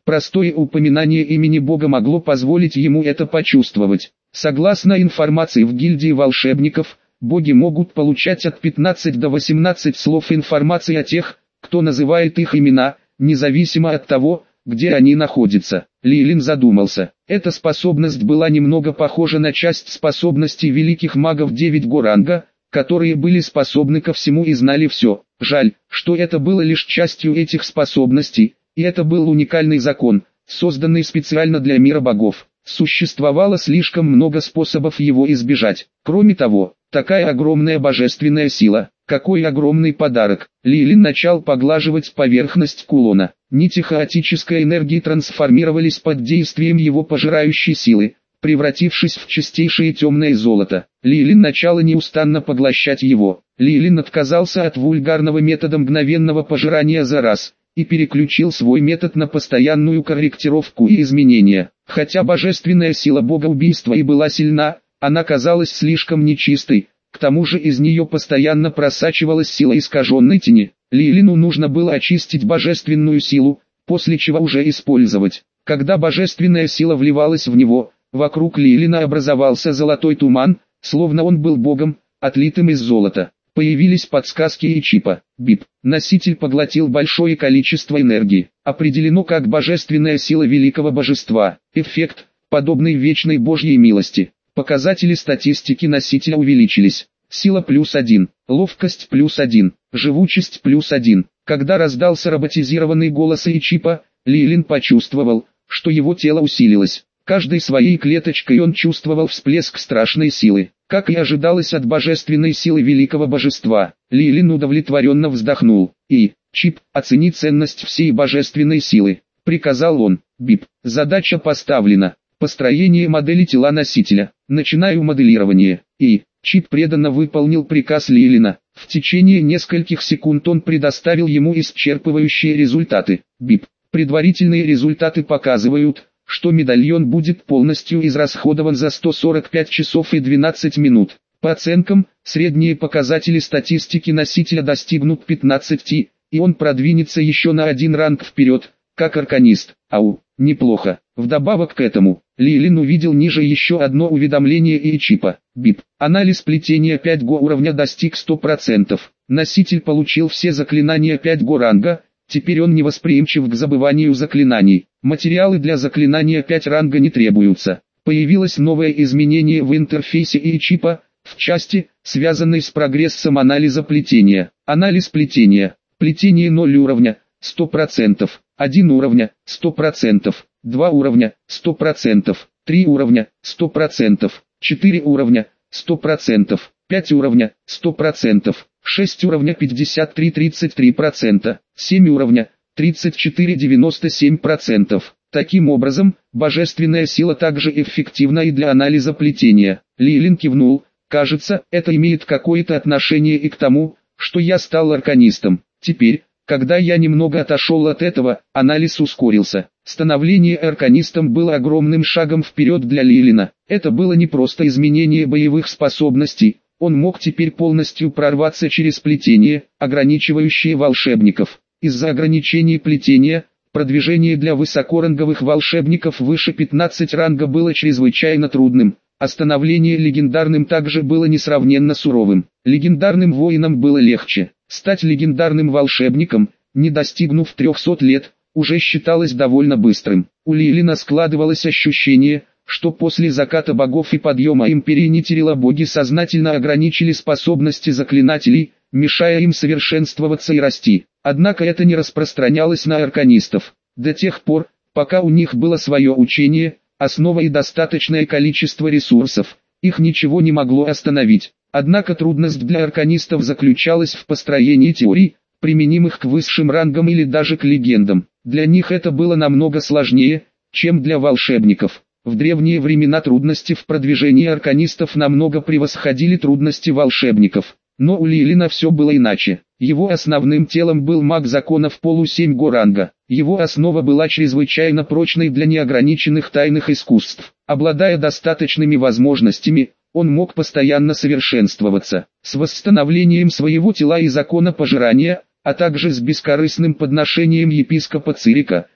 Простое упоминание имени Бога могло позволить ему это почувствовать. Согласно информации в гильдии волшебников, боги могут получать от пятнадцати до восемнадцати слов информации о тех, кто называет их имена, независимо от того, где они находятся. Лилин задумался. Эта способность была немного похожа на часть способностей великих магов девятого ранга, которые были способны ко всему и знали все. Жаль, что это было лишь частью этих способностей, и это был уникальный закон, созданный специально для мира богов. Существовало слишком много способов его избежать. Кроме того, такая огромная божественная сила, какой огромный подарок. Лилин начал поглаживать поверхность кулона. Нити хаотической энергии трансформировались под действием его пожирающей силы, превратившись в чистейшее темное золото. Лилин начал неустанно поглощать его. Лилин отказался от вульгарного метода мгновенного пожирания за раз, и переключил свой метод на постоянную корректировку и изменения. Хотя божественная сила бога убийства и была сильна, она казалась слишком нечистой, к тому же из нее постоянно просачивалась сила искаженной тени. Лилину нужно было очистить божественную силу, после чего уже использовать. Когда божественная сила вливалась в него, вокруг Лилина образовался золотой туман, словно он был богом, отлитым из золота. Появились подсказки и чипа. Бип. Носитель поглотил большое количество энергии. Определено как божественная сила великого божества. Эффект, подобный вечной божьей милости. Показатели статистики носителя увеличились. Сила плюс один, ловкость плюс один, живучесть плюс один. Когда раздался роботизированный голос и чипа, Лилин почувствовал, что его тело усилилось. Каждой своей клеточкой он чувствовал всплеск страшной силы. Как и ожидалось от божественной силы великого божества, Лилин удовлетворенно вздохнул. И, чип, оцени ценность всей божественной силы, приказал он. Бип. Задача поставлена. Построение модели тела носителя. Начинаю моделирование. И, чип преданно выполнил приказ Лилина. В течение нескольких секунд он предоставил ему исчерпывающие результаты. Бип. Предварительные результаты показывают, что медальон будет полностью израсходован за сто сорок пять часов и двенадцать минут. По оценкам, средние показатели статистики носителя достигнут пятнадцати, и он продвинется еще на один ранг вперед, как арканист. Ау, неплохо. Вдобавок к этому, Лилин увидел ниже еще одно уведомление и чипа. Бип. Анализ плетения пять го уровня достиг сто процентов. Носитель получил все заклинания пять го ранга. Теперь он не восприимчив к забыванию заклинаний. Материалы для заклинания пять ранга не требуются. Появилось новое изменение в интерфейсе и чипа, в части, связанной с прогрессом анализа плетения. Анализ плетения. Плетение ноль уровня, сто процентов. один уровня, сто процентов. два уровня, сто процентов. три уровня, сто процентов. четыре уровня, сто процентов. пять уровня, сто процентов. шесть уровня пятьдесят три — тридцать три процента, семь уровня, тридцать четыре — девяносто семь процентов. Таким образом, божественная сила также эффективна и для анализа плетения. Лилин кивнул, кажется, это имеет какое-то отношение и к тому, что я стал арканистом. Теперь, когда я немного отошел от этого, анализ ускорился. Становление арканистом было огромным шагом вперед для Лилина. Это было не просто изменение боевых способностей. Он мог теперь полностью прорваться через плетение, ограничивающее волшебников. Из-за ограничений плетения, продвижение для высокоранговых волшебников выше пятнадцати ранга было чрезвычайно трудным, а становление легендарным также было несравненно суровым. Легендарным воинам было легче. Стать легендарным волшебником, не достигнув трехсот лет, уже считалось довольно быстрым. У Лилина складывалось ощущение, что после заката богов и подъема империи Нитирила боги сознательно ограничили способности заклинателей, мешая им совершенствоваться и расти. Однако это не распространялось на арканистов. До тех пор, пока у них было свое учение, основа и достаточное количество ресурсов, их ничего не могло остановить. Однако трудность для арканистов заключалась в построении теорий, применимых к высшим рангам или даже к легендам. Для них это было намного сложнее, чем для волшебников. В древние времена трудности в продвижении арканистов намного превосходили трудности волшебников. Но у Лилина все было иначе. Его основным телом был маг законов полу семь го ранга. Его основа была чрезвычайно прочной для неограниченных тайных искусств. Обладая достаточными возможностями, он мог постоянно совершенствоваться. С восстановлением своего тела и закона пожирания, а также с бескорыстным подношением епископа Цирика,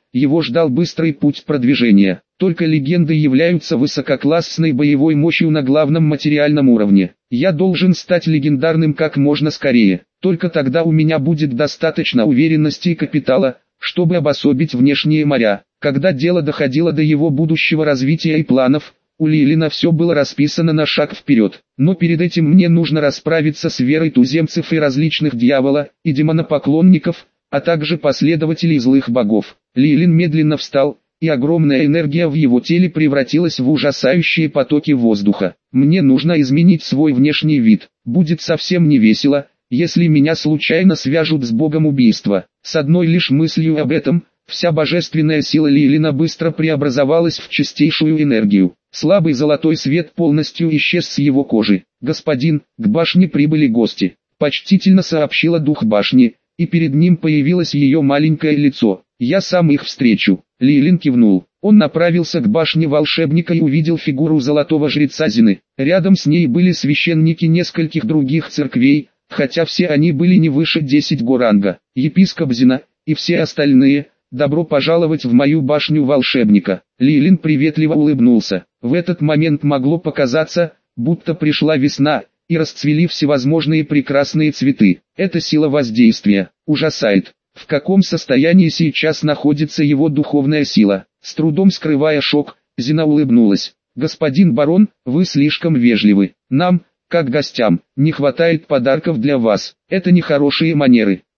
его ждал быстрый путь продвижения. Только легенды являются высококлассной боевой мощью на главном материальном уровне. Я должен стать легендарным как можно скорее. Только тогда у меня будет достаточно уверенности и капитала, чтобы обособить внешние моря. Когда дело доходило до его будущего развития и планов, у Лилина все было расписано на шаг вперед. Но перед этим мне нужно расправиться с верой туземцев и различных дьявола, и демонопоклонников, а также последователей злых богов. Лилин медленно встал, и огромная энергия в его теле превратилась в ужасающие потоки воздуха. Мне нужно изменить свой внешний вид. Будет совсем не весело, если меня случайно свяжут с богом убийства. С одной лишь мыслью об этом, вся божественная сила Лилина быстро преобразовалась в чистейшую энергию. Слабый золотой свет полностью исчез с его кожи. «Господин, к башне прибыли гости», — почтительно сообщила дух башни, и перед ним появилось ее маленькое лицо. «Я сам их встречу». Лилин кивнул. Он направился к башне волшебника и увидел фигуру золотого жреца Зины. Рядом с ней были священники нескольких других церквей, хотя все они были не выше десять го ранга. Епископ Зина и все остальные, добро пожаловать в мою башню волшебника. Лилин приветливо улыбнулся. В этот момент могло показаться, будто пришла весна, и расцвели всевозможные прекрасные цветы. Эта сила воздействия ужасает. В каком состоянии сейчас находится его духовная сила? С трудом скрывая шок, Зина улыбнулась. «Господин барон, вы слишком вежливы. Нам, как гостям, не хватает подарков для вас. Это нехорошие манеры.